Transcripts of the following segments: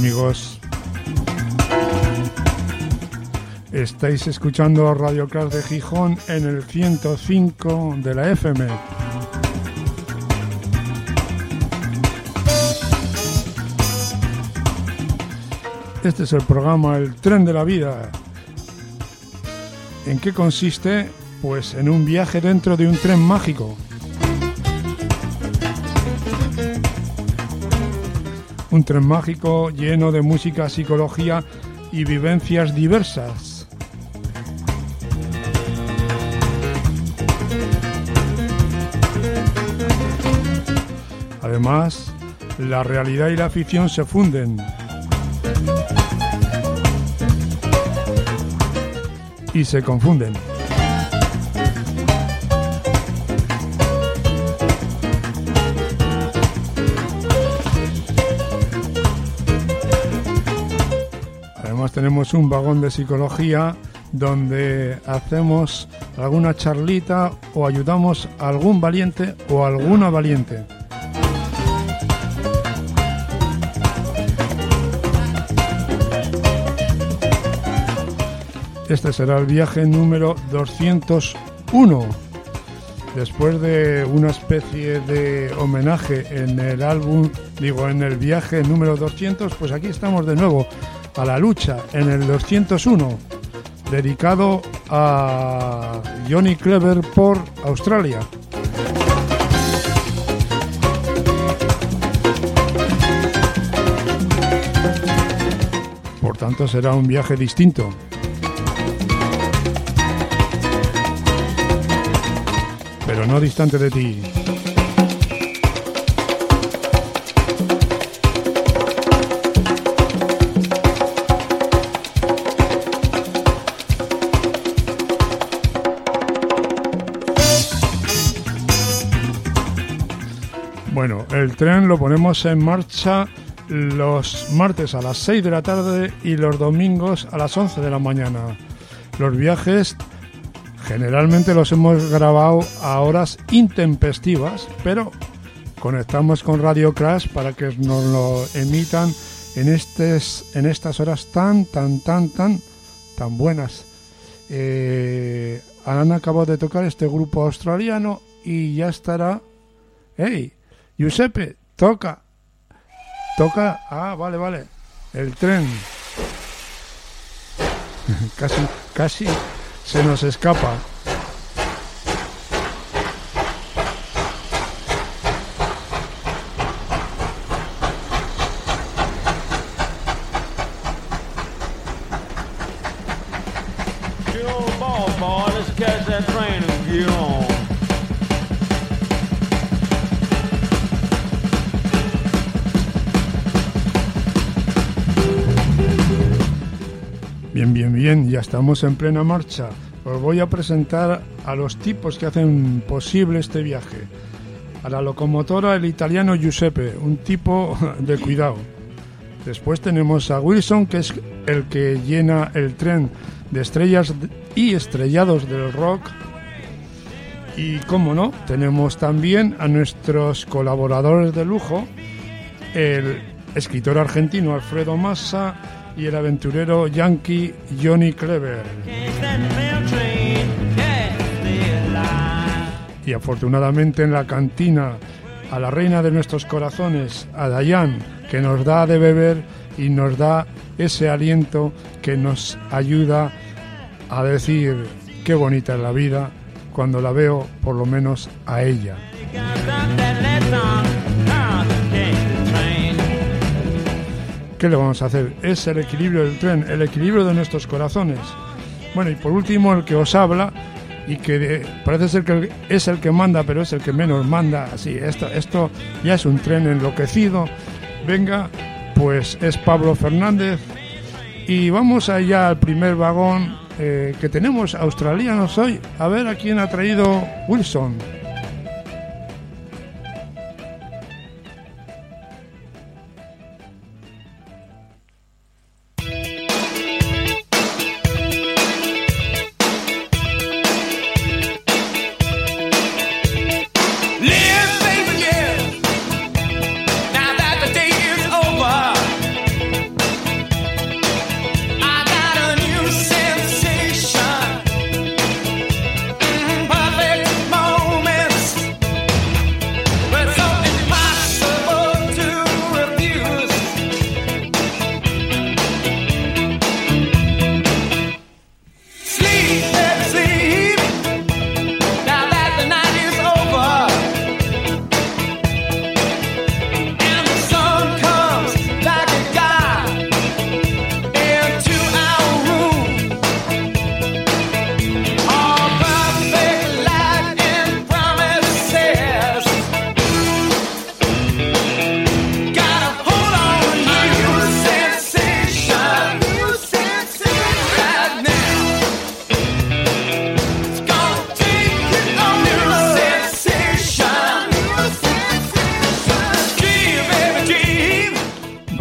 amigos? Estáis escuchando Radio Crash de Gijón en el 105 de la FM. Este es el programa El Tren de la Vida. ¿En qué consiste? Pues en un viaje dentro de un tren mágico. Un tren mágico lleno de música, psicología y vivencias diversas. Además, la realidad y la ficción se funden. Y se confunden. Además tenemos un vagón de psicología donde hacemos alguna charlita o ayudamos a algún valiente o a alguna valiente. Este será el viaje número 201. Después de una especie de homenaje en el álbum, en el viaje número 200, pues aquí estamos de nuevo a la lucha en el 201, dedicado a Johnny Clever por Australia. Por tanto, será un viaje distinto. Pero no distante de ti. Bueno, el tren lo ponemos en marcha los martes a las 6 de la tarde y los domingos a las 11 de la mañana. Los viajes generalmente los hemos grabado a horas intempestivas, pero conectamos con Radio Crash para que nos lo emitan en estas horas tan buenas. Han acabado de tocar este grupo australiano y ya estará. ¡Hey! Giuseppe, toca. Ah, vale. El tren. Casi se nos escapa. Bien, ya estamos en plena marcha. Os voy a presentar a los tipos que hacen posible este viaje. A la locomotora, el italiano Giuseppe, un tipo de cuidado. Después tenemos a Wilson, que es el que llena el tren de estrellas y estrellados del rock. Y cómo no, tenemos también a nuestros colaboradores de lujo, el escritor argentino Alfredo Massa y el aventurero yankee Johnny Clever. Y afortunadamente en la cantina, a la reina de nuestros corazones, a Dayan, que nos da de beber y nos da ese aliento que nos ayuda a decir qué bonita es la vida cuando la veo, por lo menos a ella. ¿Qué le vamos a hacer? Es el equilibrio del tren, el equilibrio de nuestros corazones. Bueno, y por último, el que os habla, y que parece ser que es el que manda, pero es el que menos manda. Así, esto ya es un tren enloquecido. Venga, pues es Pablo Fernández. Y vamos allá al primer vagón que tenemos australianos hoy. A ver a quién ha traído Wilson.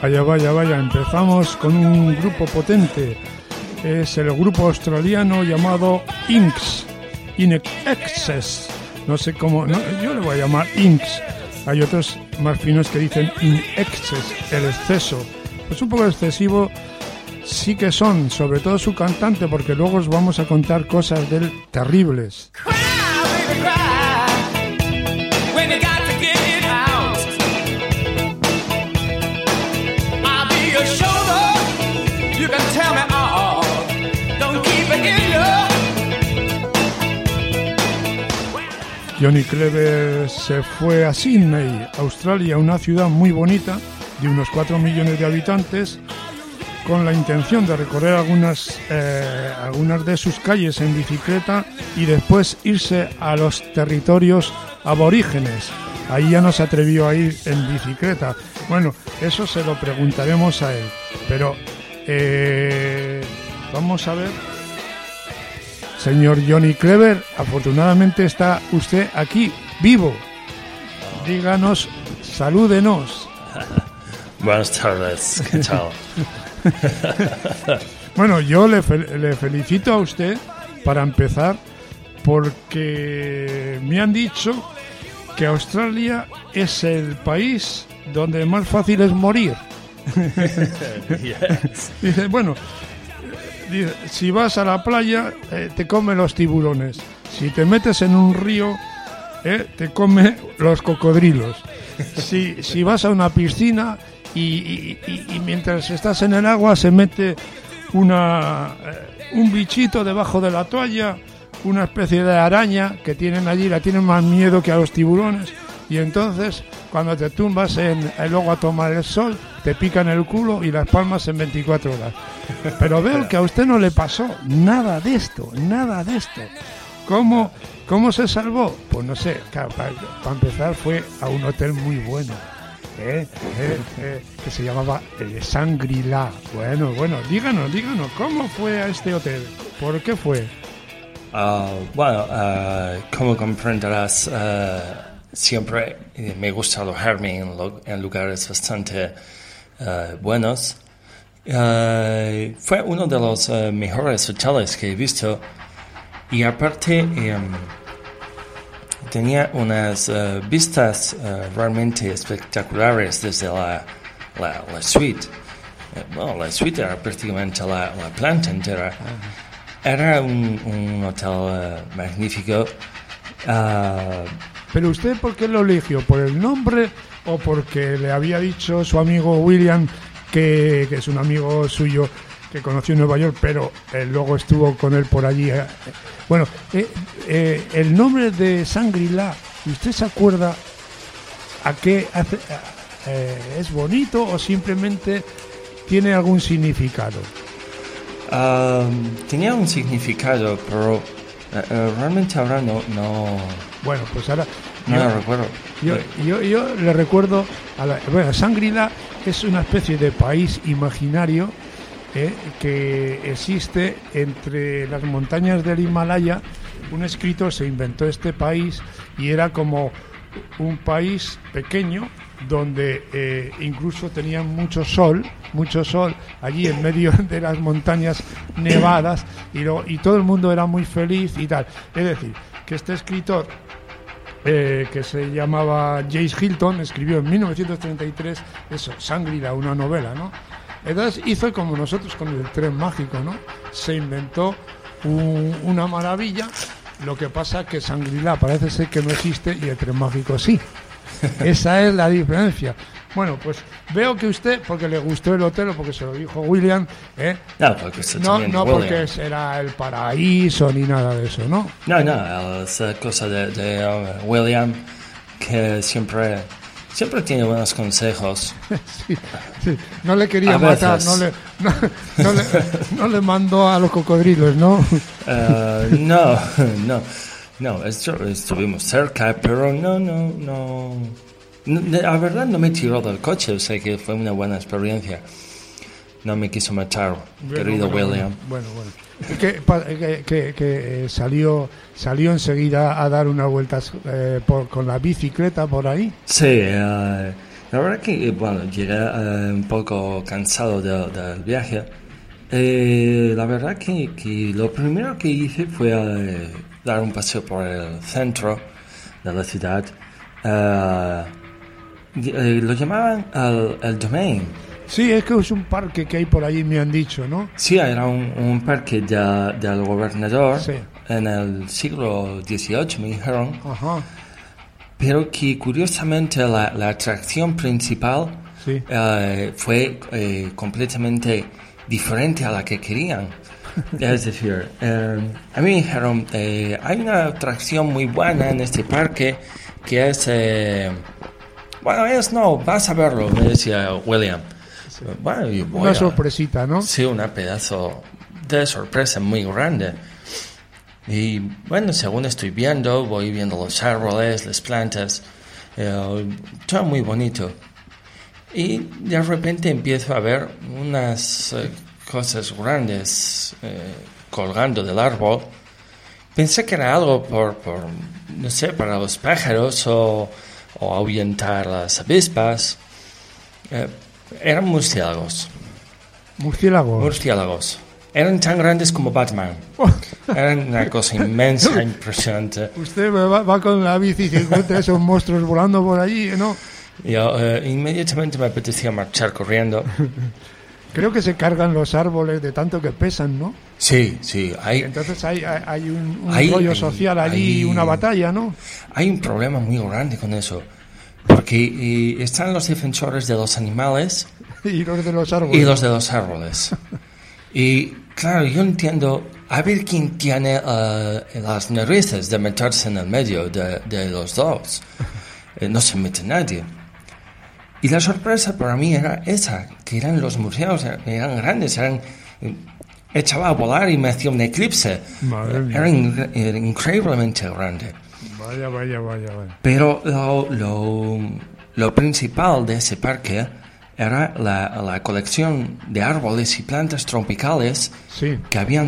Vaya, empezamos con un grupo potente. Es el grupo australiano llamado Inks, In Excess. No sé cómo, no, yo le voy a llamar Inks. Hay otros más finos que dicen In Excess, el exceso. Pues un poco excesivo sí que son, sobre todo su cantante, porque luego os vamos a contar cosas de él terribles. Johnny Clever se fue a Sydney, Australia, una ciudad muy bonita de unos 4 millones de habitantes, con la intención de recorrer algunas de sus calles en bicicleta y después irse a los territorios aborígenes. Ahí ya no se atrevió a ir en bicicleta. Bueno, eso se lo preguntaremos a él. Pero vamos a ver. Señor Johnny Clever, afortunadamente está usted aquí, vivo. Díganos, salúdenos. Buenas tardes, ¿qué tal? Bueno, yo le felicito a usted, para empezar, porque me han dicho que Australia es el país donde más fácil es morir. Yes. Dice, bueno, si vas a la playa, te comen los tiburones. Si te metes en un río, te come los cocodrilos. Si vas a una piscina y mientras estás en el agua se mete un bichito debajo de la toalla, una especie de araña que tienen allí, la tienen más miedo que a los tiburones. Y entonces, cuando te tumbas luego a tomar el sol, te pican el culo y las palmas en 24 horas. Pero veo que a usted no le pasó nada de esto. ¿Cómo se salvó? Pues no sé, claro, para empezar fue a un hotel muy bueno, que se llamaba Shangri-La. Bueno, díganos, ¿cómo fue a este hotel? ¿Por qué fue? Como comprenderás, siempre me gusta alojarme en lugares bastante buenos. Fue uno de los mejores hoteles que he visto, y aparte tenía unas vistas realmente espectaculares desde la suite. La suite era prácticamente la planta entera. Era un hotel magnífico. ¿Pero usted por qué lo eligió? ¿Por el nombre o porque le había dicho su amigo William, que es un amigo suyo que conoció en Nueva York, pero luego estuvo con él por allí? Bueno, el nombre de Shangri-La, ¿usted se acuerda a qué hace? ¿Es bonito o simplemente tiene algún significado? Tenía un significado, pero realmente ahora no. Bueno, pues ahora no lo recuerdo. Yo le recuerdo Shangri-La es una especie de país imaginario que existe entre las montañas del Himalaya. Un escritor se inventó este país y era como un país pequeño donde incluso tenían mucho sol allí en medio de las montañas nevadas, y todo el mundo era muy feliz y tal. Es decir, que este escritor que se llamaba James Hilton escribió en 1933 eso, Shangri-La, una novela, ¿no? Entonces hizo como nosotros con el tren mágico, ¿no? Se inventó una maravilla. Lo que pasa que Shangri-La parece ser que no existe y el tren mágico sí. Esa es la diferencia. Bueno, pues veo que usted, porque le gustó el hotel o porque se lo dijo William, no porque era el paraíso ni nada de eso, ¿no? No, es cosa de William, que siempre tiene buenos consejos. Sí. No le quería matar, no le mandó a los cocodrilos, ¿no? No, estuvimos cerca, pero no. La verdad no me tiró del coche, o sea que fue una buena experiencia. No me quiso matar, querido William. Bueno. Que salió enseguida a dar unas vueltas con la bicicleta por ahí. Sí, La verdad que, bueno, llegué un poco cansado del viaje. La verdad que lo primero que hice fue dar un paseo por el centro de la ciudad. Lo llamaban el Domain. Sí, es que es un parque que hay por allí, me han dicho, ¿no? Sí, era un parque del gobernador Sí. en el siglo XVIII, me dijeron. Ajá, Pero que curiosamente la atracción principal sí. fue completamente diferente a la que querían. Es decir, a mí me dijeron, hay una atracción muy buena en este parque que es... no, vas a verlo, me decía William. Bueno, yo voy Una sorpresita, ¿no? Sí, un pedazo de sorpresa muy grande. Y bueno, según estoy viendo, voy viendo los árboles, las plantas, todo muy bonito. Y de repente empiezo a ver unas cosas grandes colgando del árbol. Pensé que era algo no sé, para los pájaros o ahuyentar las avispas. Eran murciélagos. Murciélagos. Murciélagos. Eran tan grandes como Batman. Eran una cosa inmensa, impresionante. Usted va con la bici y se encuentra esos monstruos volando por allí, ¿no? Yo inmediatamente me apetecía marchar corriendo. Creo que se cargan los árboles de tanto que pesan, ¿no? Sí. Entonces hay un rollo social allí, una batalla, ¿no? Hay un problema muy grande con eso. Porque están los defensores de los animales Y los de los árboles. y los de los árboles. Y claro, yo entiendo, a ver quién tiene las narices de meterse en el medio de los dos. No se mete nadie. Y la sorpresa para mí era esa, que eran los murciélagos, eran grandes, echaba a volar y me hacía un eclipse. Madre mía. Era increíblemente grande. Vaya. Pero lo principal de ese parque era la colección de árboles y plantas tropicales Sí. que habían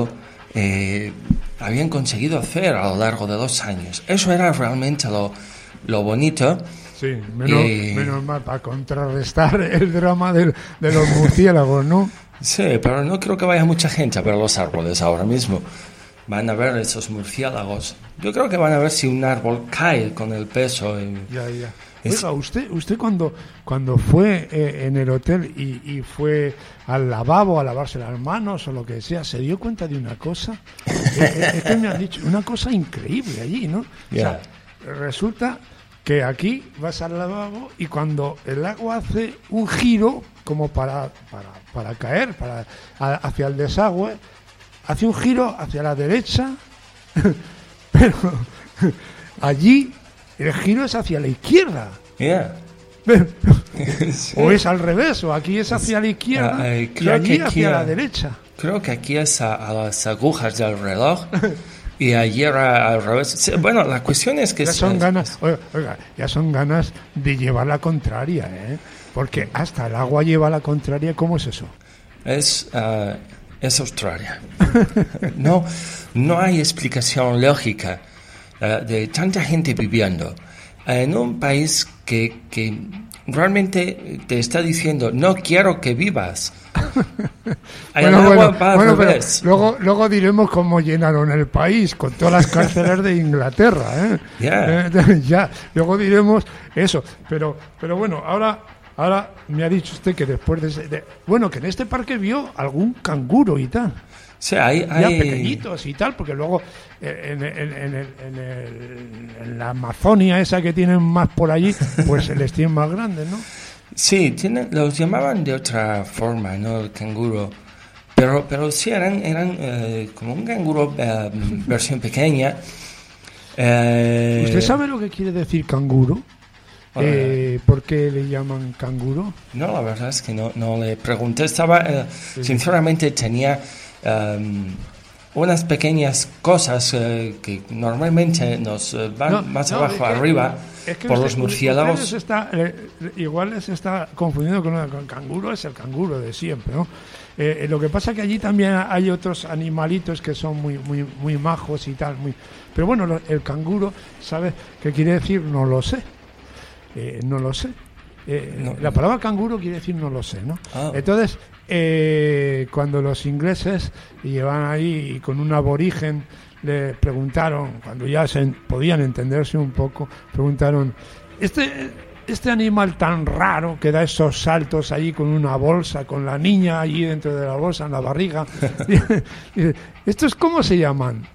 conseguido hacer a lo largo de los años. Eso era realmente lo bonito. Sí, menos mal para contrarrestar el drama de los murciélagos, ¿no? Sí, pero no creo que vaya mucha gente a ver los árboles ahora mismo. Van a ver esos murciélagos. Yo creo que van a ver si un árbol cae con el peso. Ya. Oiga, usted cuando fue en el hotel y fue al lavabo a lavarse las manos o lo que sea, ¿se dio cuenta de una cosa? Es que me han dicho una cosa increíble allí, ¿no? Yeah. O sea, resulta que aquí vas al lavabo y cuando el agua hace un giro como para caer hacia el desagüe, hace un giro hacia la derecha, pero allí el giro es hacia la izquierda. Yeah. Sí. O es al revés, o aquí es hacia la izquierda y creo allí que hacia la derecha. Creo que aquí es a las agujas del reloj y allí era al revés. Sí, bueno, la cuestión es que... Ya son ganas, oiga, ya son ganas de llevar la contraria, ¿eh? Porque hasta el agua lleva la contraria. ¿Cómo es eso? Es Australia. No hay explicación lógica de tanta gente viviendo en un país que realmente te está diciendo no quiero que vivas. El agua va al revés. Luego diremos cómo llenaron el país con todas las cárceles de Inglaterra, ¿eh? Yeah. Ya, luego diremos eso. Pero bueno, ahora me ha dicho usted que después bueno, que en este parque vio algún canguro y tal. Sí, hay Ya pequeñitos y tal, porque luego en la Amazonia esa que tienen más por allí, pues les tienen más grandes, ¿no? Sí, los llamaban de otra forma, ¿no? El canguro. Pero sí eran como un canguro versión pequeña. ¿Usted sabe lo que quiere decir canguro? ¿Por qué le llaman canguro? No, la verdad es que no le pregunté. Sinceramente tenía unas pequeñas cosas que normalmente nos van más abajo, arriba, por los murciélagos. Igual les está confundiendo con canguro, es el canguro de siempre, ¿no? Lo que pasa es que allí también hay otros animalitos que son muy majos y tal. Pero bueno, el canguro, ¿sabes qué quiere decir? No lo sé. La palabra canguro quiere decir no lo sé, ¿no? Entonces, cuando los ingleses llevan ahí con un aborigen, le preguntaron, cuando ya podían entenderse un poco, preguntaron, este animal tan raro que da esos saltos allí con una bolsa, con la niña allí dentro de la bolsa, en la barriga, dice, ¿estos cómo se llaman?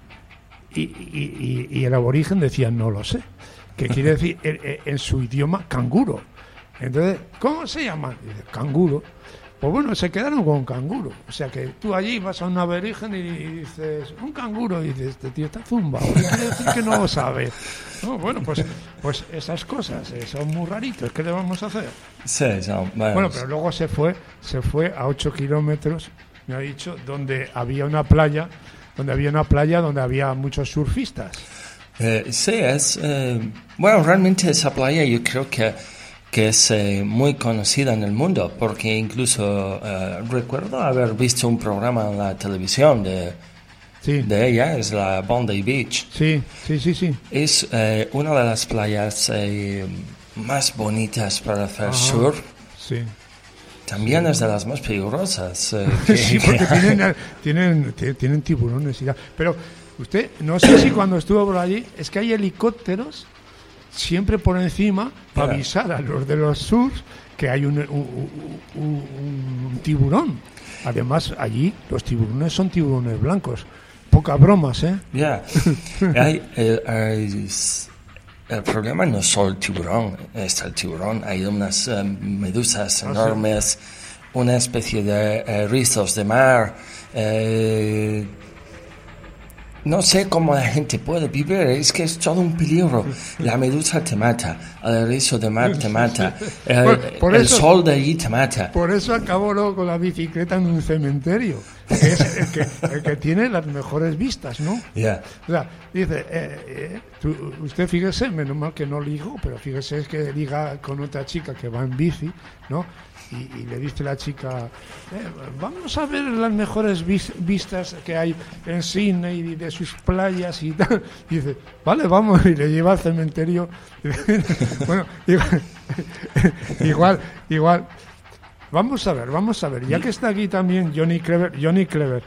Y el aborigen decía, no lo sé, que quiere decir en su idioma canguro. Entonces, ¿cómo se llaman? Dice, canguro. Pues bueno, se quedaron con canguro. O sea que tú allí vas a un aborigen y dices, un canguro, y dices, este tío está zumbado. Quiere decir que no lo sabe. No, bueno, pues esas cosas son muy raritos. ¿Qué le vamos a hacer? Sí, bueno, pero luego se fue a 8 kilómetros, me ha dicho, donde había una playa donde había muchos surfistas. Sí, bueno, realmente esa playa yo creo que es muy conocida en el mundo, porque incluso recuerdo haber visto un programa en la televisión de ella, es la Bondi Beach. Sí. Es una de las playas más bonitas para hacer surf. Sí. También es de las más peligrosas. Sí, porque tienen tiburones y tal. Pero usted, no sé si cuando estuvo por allí, es que hay helicópteros siempre por encima para avisar a los de los surf que hay un tiburón. Además, allí los tiburones son tiburones blancos. Pocas bromas, ¿eh? Ya. El problema no es solo el tiburón. Está el tiburón, hay unas medusas enormes, una especie de rizos de mar. No sé cómo la gente puede vivir, es que es todo un peligro. La medusa te mata, el rizo de mar te mata, el sol de allí te mata. Por eso acabó luego con la bicicleta en un cementerio, que es el que tiene las mejores vistas, ¿no? Yeah. O sea, dice, usted fíjese, menos mal que no ligó, pero fíjese es que liga con otra chica que va en bici, ¿no? Y le dice la chica, vamos a ver las mejores vistas que hay en Sydney y de sus playas y tal. Y dice, vale, vamos, y le lleva al cementerio. Bueno, igual. Vamos a ver, ya que está aquí también Johnny Clever,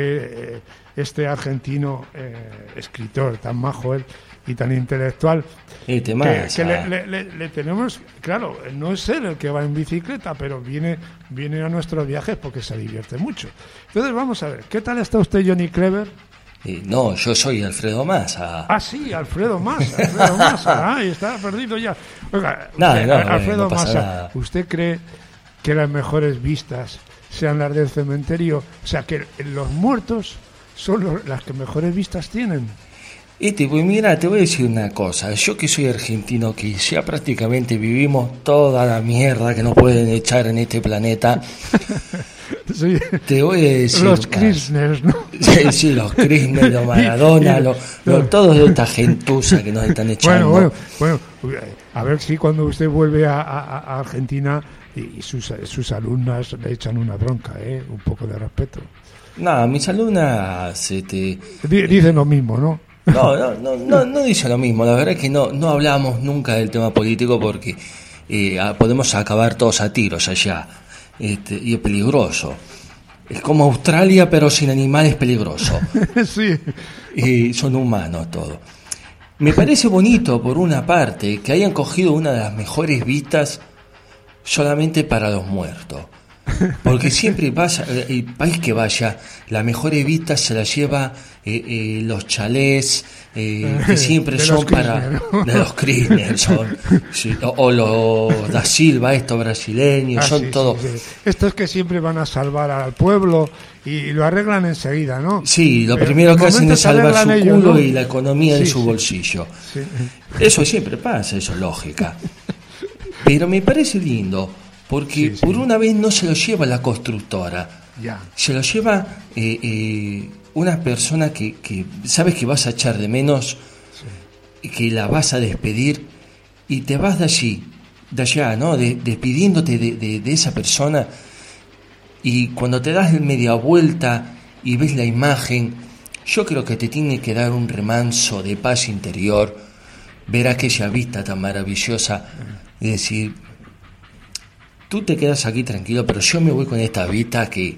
este argentino escritor tan majo él y tan intelectual, que le tenemos, claro, no es él el que va en bicicleta, pero viene a nuestros viajes porque se divierte mucho. Entonces vamos a ver, ¿qué tal está usted, Johnny Clever? No, yo soy Alfredo Massa. Ah, sí, Alfredo Massa. Ay, está perdido ya. Oiga, Alfredo Massa, ¿usted cree que las mejores vistas sean las del cementerio? O sea, que los muertos son las que mejores vistas tienen. Mira, te voy a decir una cosa. Yo que soy argentino, que ya prácticamente vivimos toda la mierda que nos pueden echar en este planeta, sí. Te voy a decir... Los Kirchner, ¿no? Sí, los Kirchner, los Maradona, todos de esta gentuza que nos están echando. Bueno, a ver si cuando usted vuelve a Argentina y sus alumnas le echan una bronca, un poco de respeto. No, mis alumnas... Dicen lo mismo, ¿no? No dice lo mismo. La verdad es que no hablamos nunca del tema político porque podemos acabar todos a tiros allá. Y es peligroso. Es como Australia, pero sin animales peligroso. Sí. Y son humanos todos. Me parece bonito, por una parte, que hayan cogido una de las mejores vistas solamente para los muertos. Porque siempre pasa, el país que vaya, las mejores vistas se las lleva los chalés, que siempre son para... De los Kirchner, son, sí, o los da Silva, estos brasileños, son todos... Sí. Estos que siempre van a salvar al pueblo y lo arreglan enseguida, ¿no? Sí, lo primero que hacen es salvar su culo, ¿no? Y la economía de su bolsillo. Sí. Eso siempre pasa, eso es lógica. Pero me parece lindo... Porque por una vez no se lo lleva la constructora, se lo lleva una persona que sabes que vas a echar de menos, que la vas a despedir y te vas de allá, ¿no? Despidiéndote de esa persona, y cuando te das media vuelta y ves la imagen, yo creo que te tiene que dar un remanso de paz interior, ver aquella vista tan maravillosa y decir... tú te quedas aquí tranquilo, pero yo me voy con esta vista que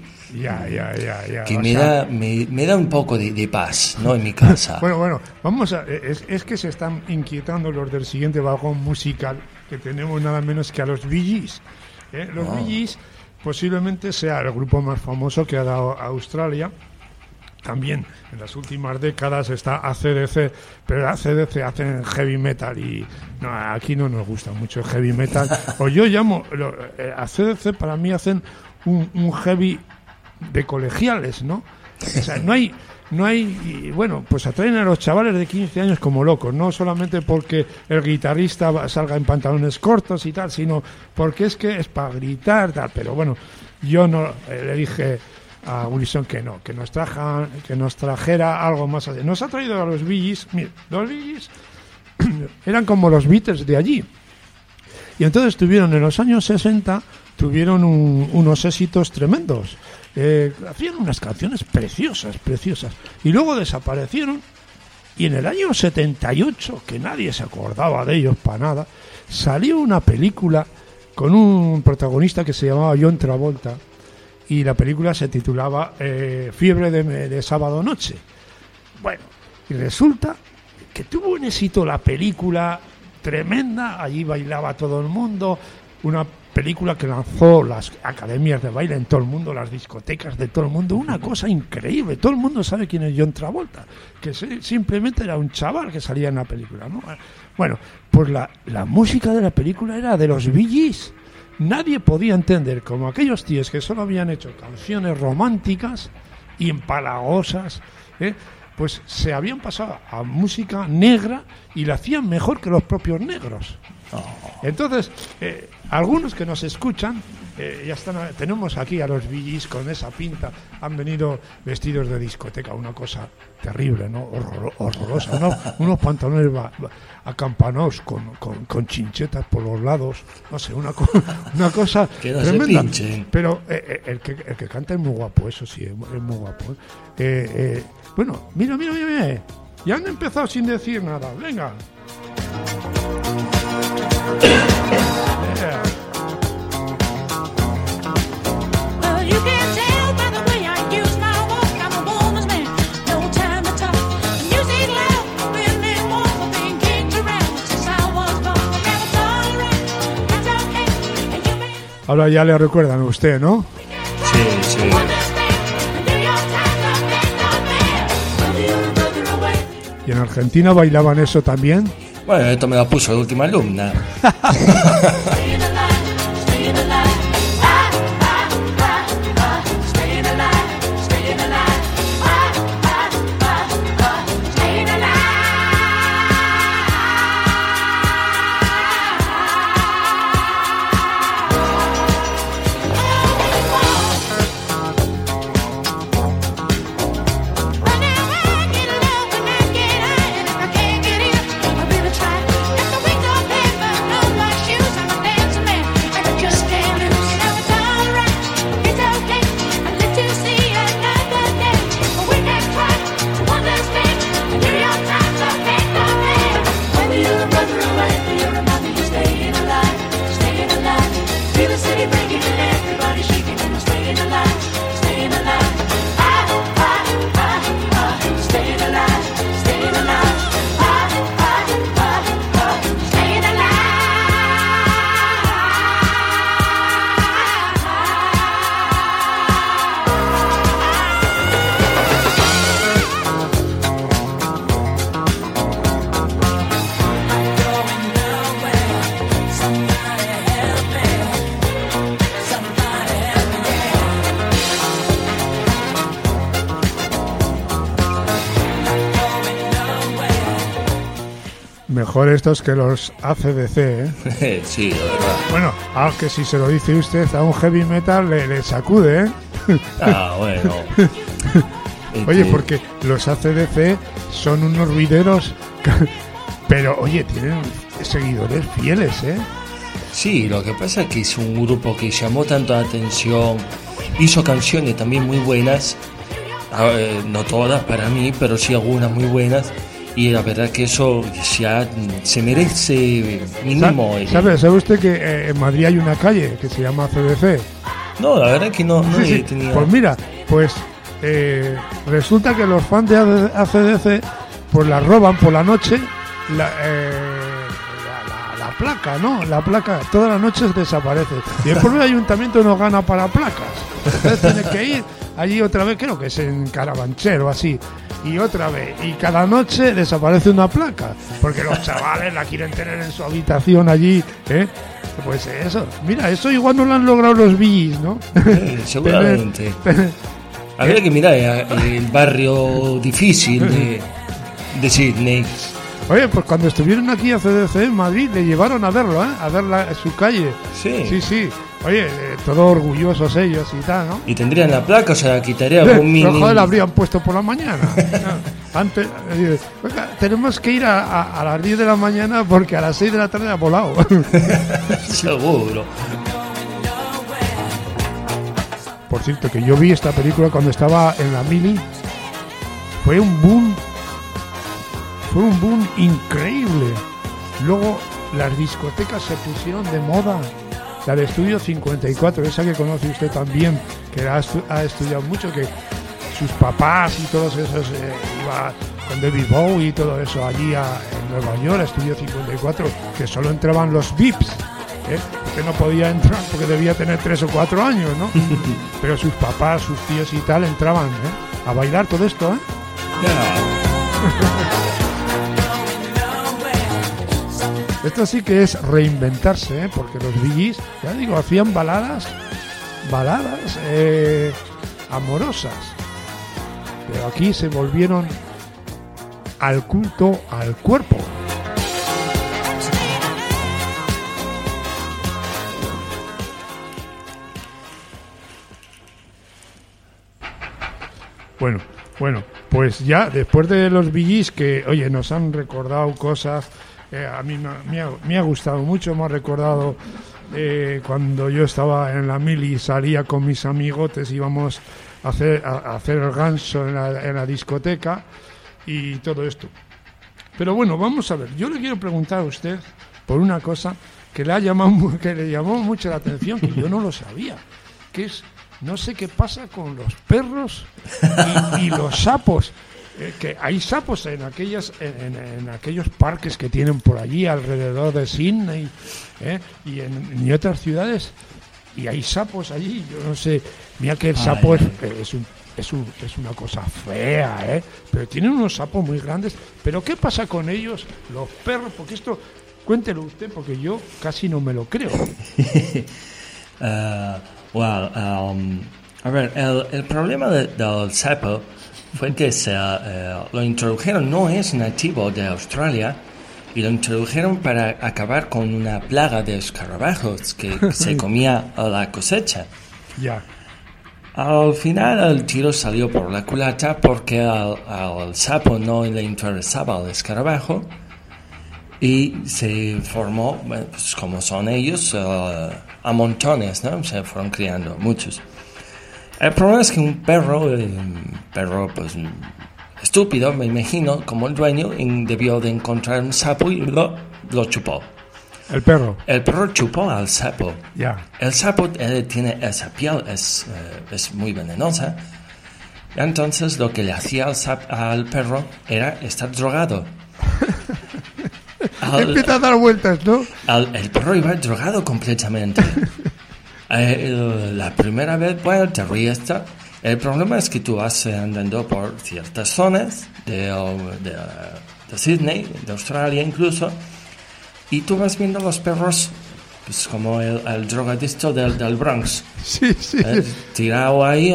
que me da un poco de paz, ¿no? En mi casa. Bueno, vamos a... Es que se están inquietando los del siguiente vagón musical, que tenemos nada menos que a los Bee Gees. Los Bee Gees posiblemente sea el grupo más famoso que ha dado Australia. También en las últimas décadas está AC/DC, pero AC/DC hacen heavy metal y no, aquí no nos gusta mucho el heavy metal. O yo llamo... AC/DC para mí hacen un heavy de colegiales, ¿no? O sea, no hay y bueno, pues atraen a los chavales de 15 años como locos, no solamente porque el guitarrista salga en pantalones cortos y tal, sino porque es que es para gritar, tal. Pero bueno, yo no le dije a Wilson que no, que nos trajera algo más allá. Nos ha traído a los Bee Gees. Mira, los Bee Gees eran como los Beatles de allí. Y entonces tuvieron en los años 60 unos éxitos tremendos. Hacían unas canciones preciosas. Y luego desaparecieron. Y en el año 78, que nadie se acordaba de ellos para nada, salió una película con un protagonista que se llamaba John Travolta. Y la película se titulaba Fiebre de sábado noche. Bueno, y resulta que tuvo un éxito la película tremenda. Allí bailaba todo el mundo. Una película que lanzó las academias de baile en todo el mundo, las discotecas de todo el mundo. Una cosa increíble. Todo el mundo sabe quién es John Travolta, que simplemente era un chaval que salía en la película, ¿no? Bueno, pues la música de la película era de los Bee Gees. Nadie podía entender como aquellos tíos que solo habían hecho canciones románticas y empalagosas, pues se habían pasado a música negra y la hacían mejor que los propios negros. Entonces, algunos que nos escuchan, tenemos aquí a los Bee Gees con esa pinta, han venido vestidos de discoteca, una cosa terrible, ¿no? Horrorosa, ¿no? Unos pantalones acampanados con chinchetas por los lados, no sé, una cosa que no tremenda. Se pinchen. Pero el que canta es muy guapo, eso sí, es muy guapo. Bueno, mira, ya han empezado sin decir nada, venga. Well, you can tell by the way I use my walk, I'm a woman's man, no time to talk. Music loud, women want being kicked around since I was born. Now it's all right, it's okay, and you may Ahora ya le recuerdan a usted, ¿no? Sí. ¿Y en Argentina bailaban eso también? Bueno, esto me lo puso la última alumna. Mejor estos que los AC/DC, ¿eh? Sí, la verdad. Bueno, aunque si se lo dice usted a un heavy metal le sacude, ¿eh? Bueno. Oye, porque los AC/DC son unos ruideros, pero oye, tienen seguidores fieles, ¿eh? Sí, lo que pasa es que es un grupo que llamó tanto la atención, hizo canciones también muy buenas, no todas para mí, pero sí algunas muy buenas, Y la verdad que eso ya se merece mínimo. ¿Sabe usted que en Madrid hay una calle que se llama CDC? No, la verdad que no Sí, he sí. tenido... Pues mira, resulta que los fans de ACDC pues la roban por la noche la placa, ¿no? La placa todas las noches desaparece. Y después el ayuntamiento no gana para placas. Entonces tienes que ir allí otra vez, creo que es en Carabanchel o así. Y otra vez, y cada noche desaparece una placa, porque los chavales la quieren tener en su habitación allí, ¿eh? Pues eso, mira, eso igual no lo han logrado los Billys, ¿no? Seguramente. Habría que mirar el barrio difícil de Sydney. Oye, pues cuando estuvieron aquí a CDC en Madrid, le llevaron a verlo, ¿eh? A ver su calle. Sí. Sí. Oye, todos orgullosos ellos y tal, ¿no? Y tendrían la placa, o sea, quitaría algún mini... Pero joder, la habrían puesto por la mañana. No, antes, oiga, tenemos que ir a las 10 de la mañana porque a las 6 de la tarde ha volado. Seguro. Por cierto, que yo vi esta película cuando estaba en la mili. Fue un boom increíble. Luego las discotecas se pusieron de moda. La de Estudio 54, esa que conoce usted también, que ha estudiado mucho, que sus papás y todos esos iba con David Bowie y todo eso allí en Nueva York, a Estudio 54, que solo entraban los VIPs. Usted no podía entrar porque debía tener 3 o 4 años, ¿no? Pero sus papás, sus tíos y tal entraban a bailar todo esto, ¿eh? Esto sí que es reinventarse, ¿eh? Porque los Bee Gees, ya digo, hacían baladas amorosas. Pero aquí se volvieron al culto al cuerpo. Bueno, pues ya después de los Bee Gees, que, oye, nos han recordado cosas... a mí me ha gustado mucho, me ha recordado cuando yo estaba en la mili y salía con mis amigotes, íbamos a hacer el ganso en la discoteca y todo esto. Pero bueno, vamos a ver, yo le quiero preguntar a usted por una cosa que le llamó mucho la atención, que yo no lo sabía, que es, no sé qué pasa con los perros y los sapos. Que hay sapos en aquellos parques que tienen por allí alrededor de Sydney y en otras ciudades, y hay sapos allí. Yo no sé, mira que el sapo es una cosa fea, pero tienen unos sapos muy grandes. Pero ¿qué pasa con ellos, los perros? Porque esto, cuéntelo usted, porque yo casi no me lo creo. A ver, el problema del sapo fue que lo introdujeron, no es nativo de Australia, y lo introdujeron para acabar con una plaga de escarabajos que se comía a la cosecha. Ya. Al final el tiro salió por la culata porque al sapo no le interesaba el escarabajo y se formó, pues como son ellos, a montones, ¿no? Se fueron criando muchos. El problema es que un perro pues estúpido, me imagino, como el dueño, debió de encontrar un sapo y lo chupó. El perro chupó al sapo. Ya. El sapo tiene esa piel, es muy venenosa. Entonces lo que le hacía al perro era estar drogado. Empieza a dar vueltas, ¿no? El perro iba drogado completamente. La primera vez, bueno, te ríes. El problema es que tú vas andando por ciertas zonas de Sydney, de Australia incluso, y tú vas viendo los perros, pues como el drogadicto del Bronx. Sí. Tirado ahí,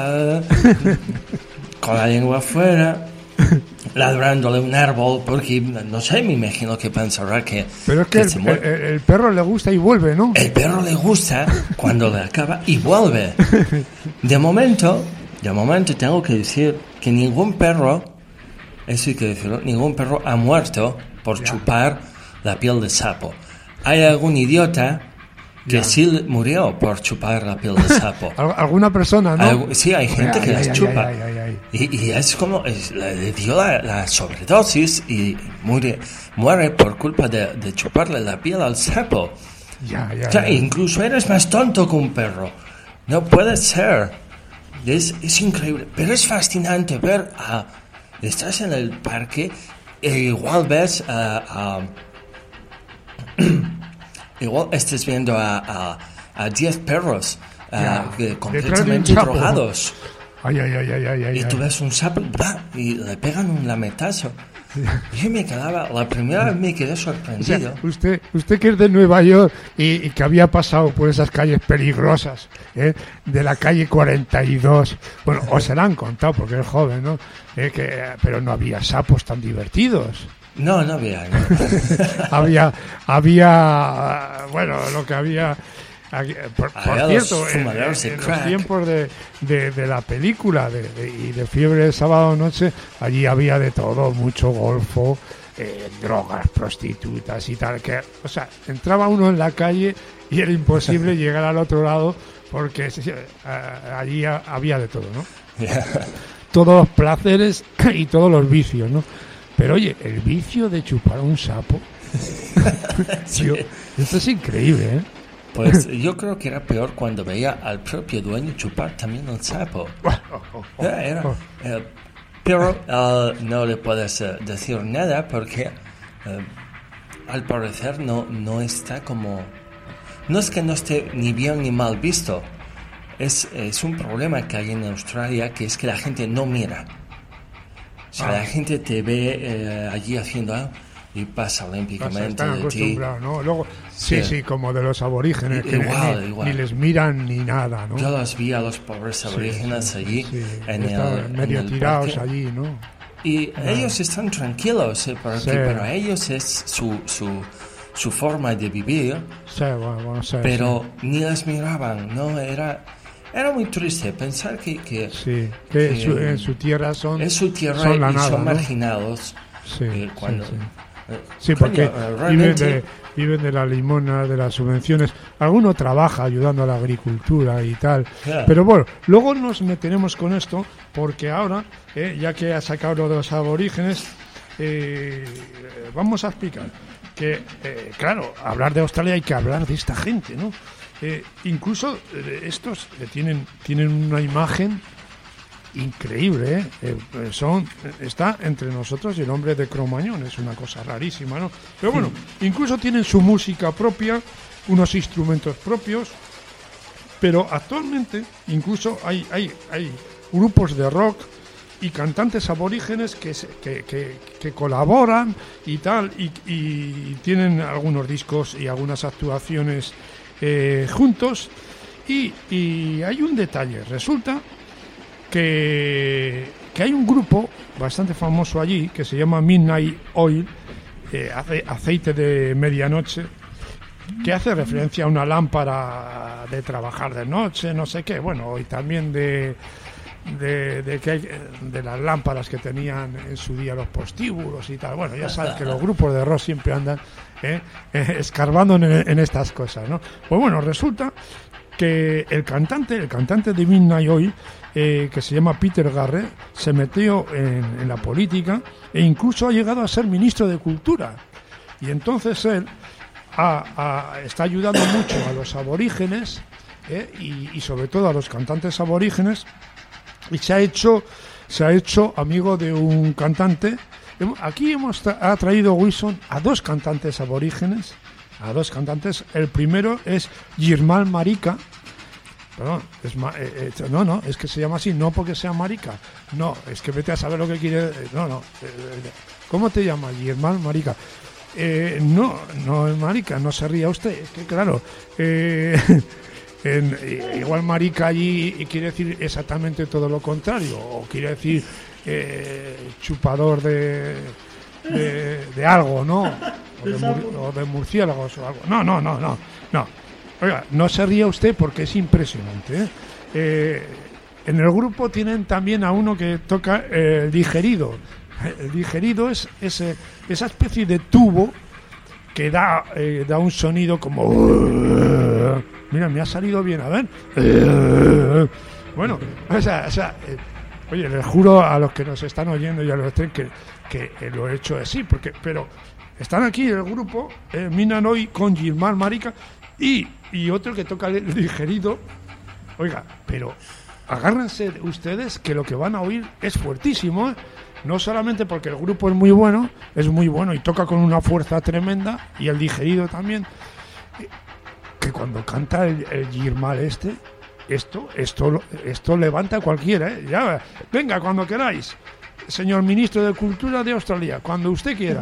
con la lengua afuera, ladrándole un árbol, porque, no sé, me imagino que pensará que... Pero es que el perro le gusta y vuelve, ¿no? El perro le gusta cuando le acaba y vuelve. De momento tengo que decir que ningún perro, eso hay que decirlo, ningún perro ha muerto por chupar la piel de sapo. Hay algún idiota que sí murió por chupar la piel del sapo. Alguna persona, ¿no? Sí, hay gente que las chupa. Ay. Y es como, le dio la sobredosis y muere por culpa de chuparle la piel al sapo. O sea, incluso eres más tonto que un perro. No puede ser. Es increíble. Pero es fascinante ver estás en el parque e igual ves igual estás viendo a 10 perros completamente drogados. Ay. Y tú ves un sapo y le pegan un lametazo. Yo la primera vez me quedé sorprendido. O sea, usted que es de Nueva York y que había pasado por esas calles peligrosas, de la calle 42, bueno, os se la han contado porque es joven, ¿no? Pero no había sapos tan divertidos. No había. No. había, bueno, lo que había... Por cierto, en los tiempos de la película y de Fiebre de Sábado Noche, allí había de todo, mucho golfo, drogas, prostitutas y tal. O sea, entraba uno en la calle y era imposible llegar al otro lado porque allí había de todo, ¿no? Todos los placeres y todos los vicios, ¿no? Pero oye, el vicio de chupar un sapo, Sí. esto es increíble, ¿eh? Pues yo creo que era peor cuando veía al propio dueño chupar también el sapo. Pero no le puedes decir nada porque al parecer no está como... No es que no esté ni bien ni mal visto. Es un problema que hay en Australia, que es que la gente no mira. O sea, la gente te ve allí haciendo algo y pasa olímpicamente Están de ti. acostumbrados, ¿no? Luego, sí, como de los aborígenes, que igual. ni les miran ni nada, ¿no? Yo los vi a los pobres aborígenes allí medio en el tirados parque. allí, ¿no? Y ellos están tranquilos, porque para ellos es su forma de vivir, pero ni les miraban, ¿no? Era muy triste pensar que en su tierra son es su tierra son la y nada, son ¿no? marginados. Porque realmente viven de la limona, de las subvenciones. Alguno trabaja ayudando a la agricultura y tal. Claro. Pero bueno, luego nos meteremos con esto porque ahora, ya que ha sacado lo de los aborígenes, vamos a explicar que, claro, hablar de Australia hay que hablar de esta gente, ¿no? Incluso estos tienen una imagen increíble, está entre nosotros y el hombre de Cro-Magnon, es una cosa rarísima, ¿no? Pero bueno, incluso tienen su música propia, unos instrumentos propios, pero actualmente incluso hay grupos de rock y cantantes aborígenes que colaboran y tal, y tienen algunos discos y algunas actuaciones juntos, y hay un detalle, resulta que hay un grupo bastante famoso allí que se llama Midnight Oil, aceite de medianoche, que hace referencia a una lámpara de trabajar de noche, no sé qué, bueno, y también de las lámparas que tenían en su día los prostíbulos y tal. Bueno, ya sabes que los grupos de rock siempre andan escarbando en estas cosas, ¿no? Pues bueno, resulta que el cantante de Midnight Oil, que se llama Peter Garrett, se metió en la política e incluso ha llegado a ser ministro de Cultura. Y entonces él está ayudando mucho a los aborígenes, y sobre todo a los cantantes aborígenes, y se ha hecho amigo de un cantante. Aquí ha traído Wilson a dos cantantes aborígenes, el primero es Girmal Marica. Perdón, es que se llama así, no porque sea marica, no, es que vete a saber lo que quiere, ¿cómo te llamas? Girmal Marica. No es marica, no se ría usted, es que claro, igual marica allí quiere decir exactamente todo lo contrario, o quiere decir chupador de algo, ¿no? O de murciélagos o algo. No. Oiga, no se ría usted porque es impresionante, en el grupo tienen también a uno que toca el digerido. El digerido es esa especie de tubo que da un sonido como... Mira, me ha salido bien, a ver. Bueno, oye, les juro a los que nos están oyendo y a los que lo he hecho así, pero están aquí el grupo Minanoy con Gilmán Marica y otro que toca el digerido. Oiga, pero agárrense ustedes que lo que van a oír es fuertísimo, ¿eh? No solamente porque el grupo es muy bueno y toca con una fuerza tremenda, y el digerido también, que cuando canta el Gilmán esto levanta a cualquiera, ¿eh? Ya, venga, cuando queráis, señor ministro de Cultura de Australia, cuando usted quiera.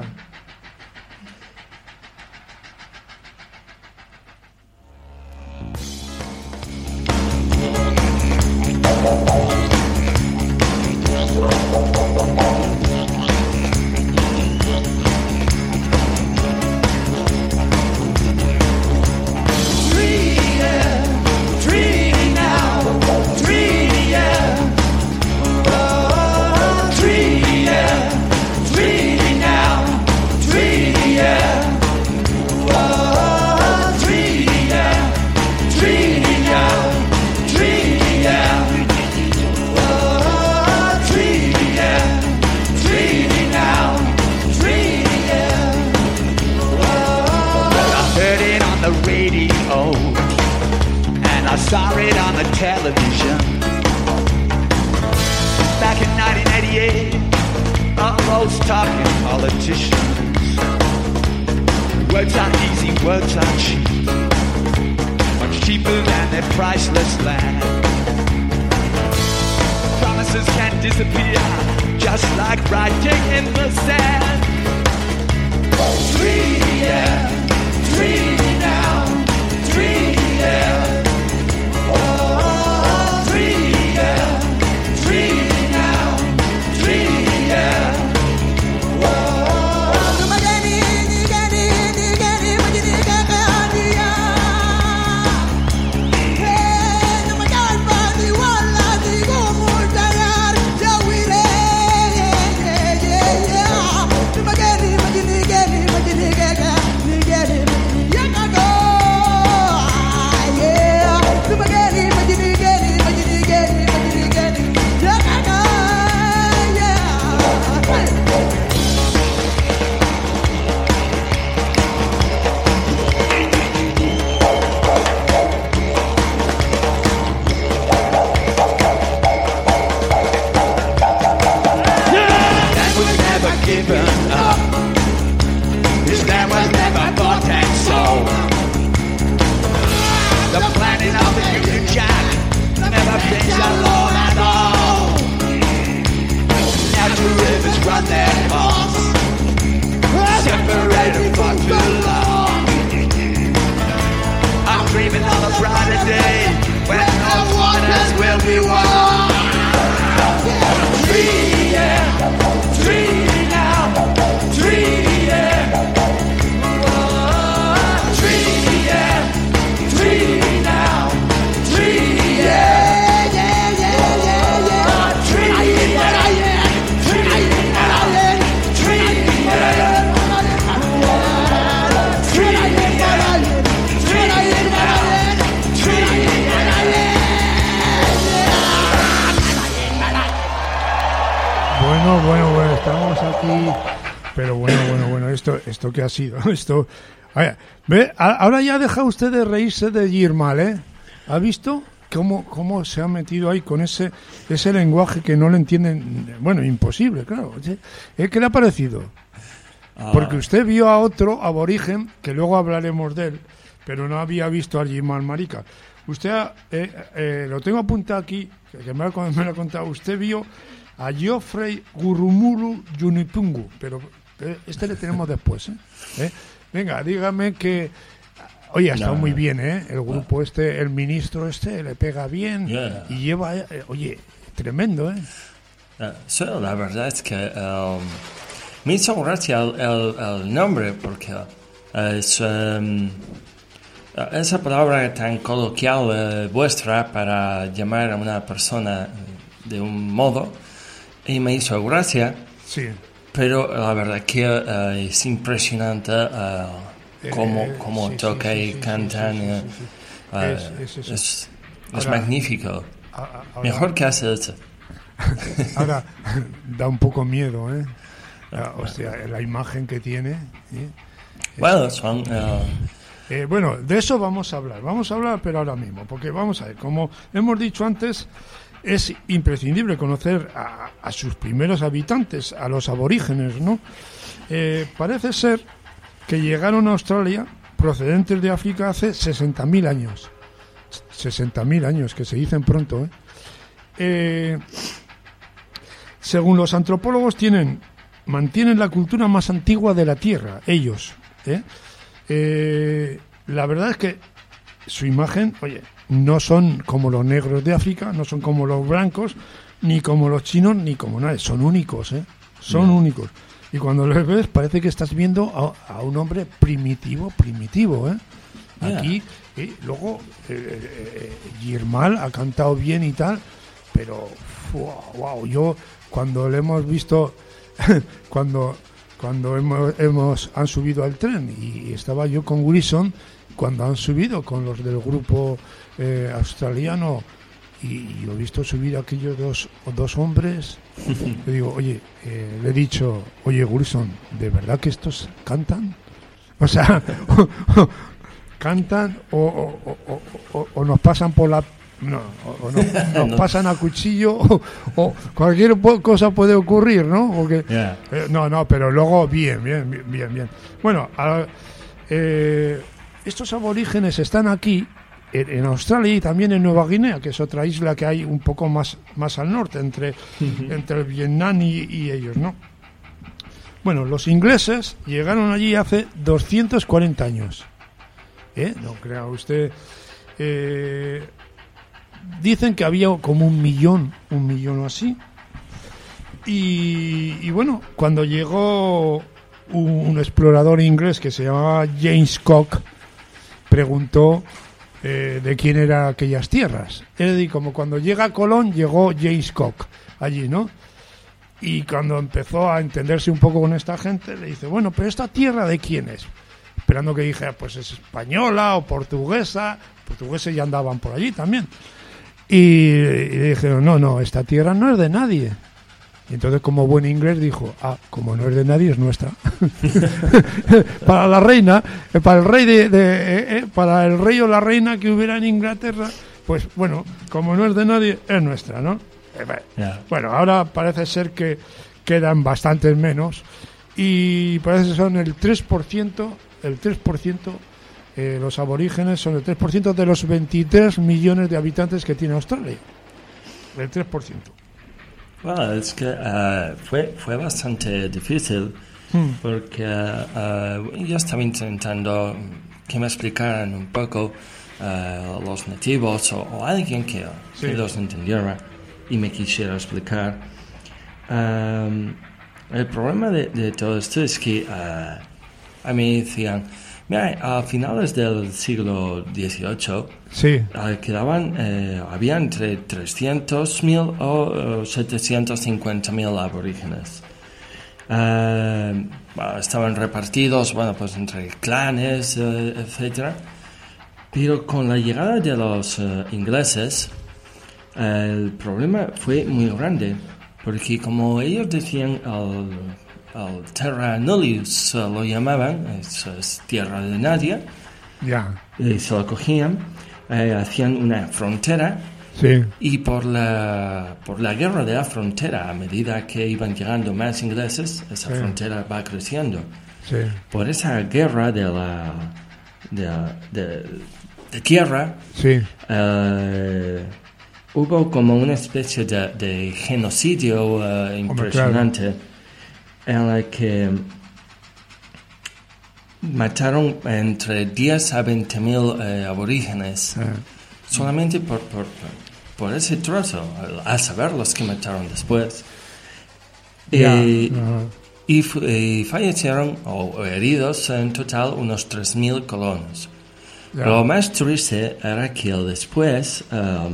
Saw it on the television back in 1988. All those talking politicians. Words are easy, words are cheap, much cheaper than their priceless land. Promises can disappear just like writing in the sand. 3 yeah, 3 now, 3 yeah. Bueno, estamos aquí, pero bueno, esto ¿qué ha sido? Esto, ve, ahora ya deja usted de reírse de Gilmán, ¿eh? ¿Ha visto cómo se ha metido ahí con ese lenguaje que no le entienden? Bueno, imposible, claro. ¿Qué le ha parecido? Porque usted vio a otro aborigen, que luego hablaremos de él, pero no había visto a Gilmán Marica. Usted, lo tengo apuntado aquí, que me lo ha contado, usted vio a Geoffrey Gurrumuru Yunipungu, pero este le tenemos después, ¿eh? Venga, dígame que... Oye, ha estado muy bien, ¿eh? El grupo el ministro le pega bien, yeah. Y lleva... oye, tremendo, ¿eh? Sí, la verdad es que me hizo gracia el nombre, porque es esa palabra tan coloquial vuestra para llamar a una persona de un modo, y me hizo gracia. Sí. Pero la verdad que es impresionante cómo sí, toca sí, y sí, cantan. sí, sí, sí. Es eso. Es Ahora- magnífico. Ahora- Mejor que hace eso. Ahora da un poco miedo, ¿eh? O sea, la imagen que tiene. ¿eh? Bueno, son... Bueno, de eso vamos a hablar, pero ahora mismo, porque vamos a ver, como hemos dicho antes, es imprescindible conocer a sus primeros habitantes, a los aborígenes, ¿no? Parece ser que llegaron a Australia procedentes de África hace 60.000 años. 60.000 años, que se dicen pronto, ¿eh? Según los antropólogos, mantienen la cultura más antigua de la Tierra, ellos, ¿eh? La verdad es que su imagen, oye, no son como los negros de África, no son como los blancos, ni como los chinos, ni como nadie, son únicos, ¿eh? Son únicos. Y cuando los ves parece que estás viendo a un hombre primitivo, ¿eh? Aquí, luego, Girmal ha cantado bien y tal, pero, wow, yo cuando le hemos visto, cuando han subido al tren y estaba yo con Wilson, cuando han subido con los del grupo australiano y lo he visto subir aquellos dos hombres, le digo, oye, le he dicho, oye Wilson, ¿de verdad que estos cantan? O sea, cantan o nos pasan por la... No, o nos No. pasan a cuchillo o cualquier cosa puede ocurrir, ¿no? Porque no, pero luego bien. Bueno, estos aborígenes están aquí en Australia y también en Nueva Guinea, que es otra isla que hay un poco más al norte entre el Vietnam y ellos, ¿no? Bueno, los ingleses llegaron allí hace 240 años. No crea usted. Dicen que había como un millón o así. Y bueno, cuando llegó un explorador inglés que se llamaba James Cook, preguntó de quién eran aquellas tierras. Es decir, como cuando llega Colón, llegó James Cook allí, ¿no? Y cuando empezó a entenderse un poco con esta gente, le dice, bueno, pero ¿esta tierra de quién es? Esperando que dijera, pues es española o portuguesa. Portugueses ya andaban por allí también. Y le dijeron, no, esta tierra no es de nadie. Y entonces, como buen inglés, dijo, como no es de nadie, es nuestra. Para la reina, para el rey para el rey o la reina que hubiera en Inglaterra, pues bueno, como no es de nadie, es nuestra, ¿no? Bueno, ahora parece ser que quedan bastantes menos y parece que son el 3%, los aborígenes son el 3% de los 23 millones de habitantes que tiene Australia. El 3%. Bueno, es que fue bastante difícil porque yo estaba intentando que me explicaran un poco los nativos o alguien que los entendiera y me quisiera explicar. El problema de todo esto es que a mí decían, mira, a finales del siglo XVIII había entre 300.000 o 750.000 aborígenes. Estaban repartidos, pues entre clanes, etcétera. Pero con la llegada de los ingleses, el problema fue muy grande, porque como ellos decían, al terra nullius lo llamaban, es tierra de nadie, y se lo cogían, hacían una frontera, y por la guerra de la frontera, a medida que iban llegando más ingleses, esa frontera va creciendo. Por esa guerra de tierra, hubo como una especie de genocidio impresionante, en la que mataron entre 10 a 20.000 aborígenes solamente por ese trozo, a saber los que mataron después. Y fallecieron o heridos en total unos 3.000 colonos. Lo más triste era que después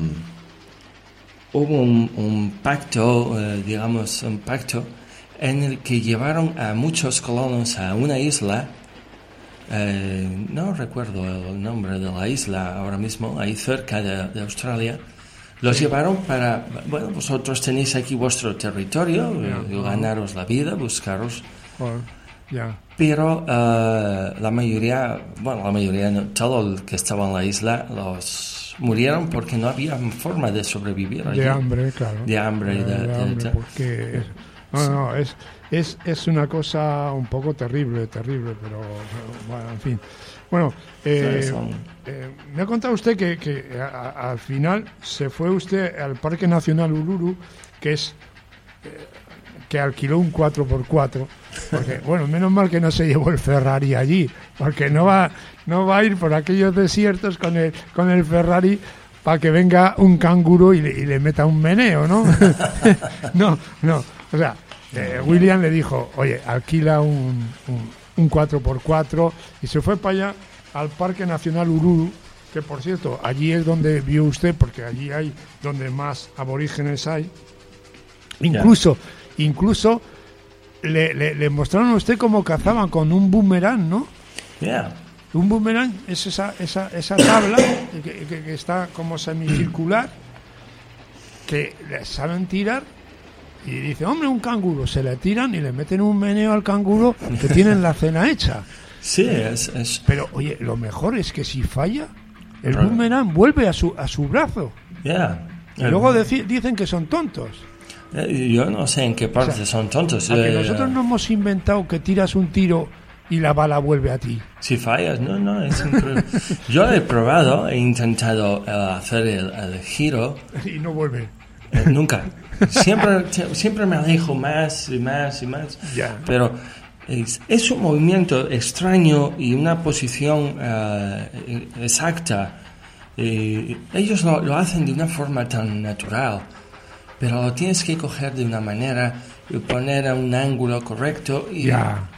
hubo un pacto, un pacto en el que llevaron a muchos colonos a una isla no recuerdo el nombre de la isla ahora mismo, ahí cerca de Australia. Los llevaron para, bueno, vosotros tenéis aquí vuestro territorio, ganaros la vida, buscaros. Pero la mayoría, no, todo el que estaba en la isla, los murieron porque no había forma de sobrevivir allí. De hambre, claro. De hambre. De porque es una cosa un poco terrible, pero bueno, en fin. Bueno, me ha contado usted que al final se fue usted al Parque Nacional Uluru, que es que alquiló un 4x4, porque bueno, menos mal que no se llevó el Ferrari allí, porque no va a ir por aquellos desiertos con el Ferrari para que venga un canguro y le meta un meneo, ¿no? No, o sea, William le dijo, oye, alquila un 4x4 y se fue para allá al Parque Nacional Uluru, que por cierto, allí es donde vio usted, porque allí hay donde más aborígenes hay. Incluso le mostraron a usted cómo cazaban con un boomerang, ¿no? Yeah. Un boomerang es esa tabla que está como semicircular, que le saben tirar. Y dice, hombre, un canguro. Se le tiran y le meten un meneo al canguro, que tienen la cena hecha. Sí, es... Pero, oye, lo mejor es que si falla, el boomerang vuelve a su brazo. Yeah. Y luego dicen que son tontos. Yo no sé en qué parte son tontos. A que nosotros no hemos inventado que tiras un tiro y la bala vuelve a ti. Si fallas, no, es increíble. Yo he probado, he intentado hacer el giro. Y no vuelve. Nunca. Siempre me alejo más y más. Ya. Pero es un movimiento extraño y una posición exacta. Ellos lo hacen de una forma tan natural, pero lo tienes que coger de una manera y poner a un ángulo correcto. Y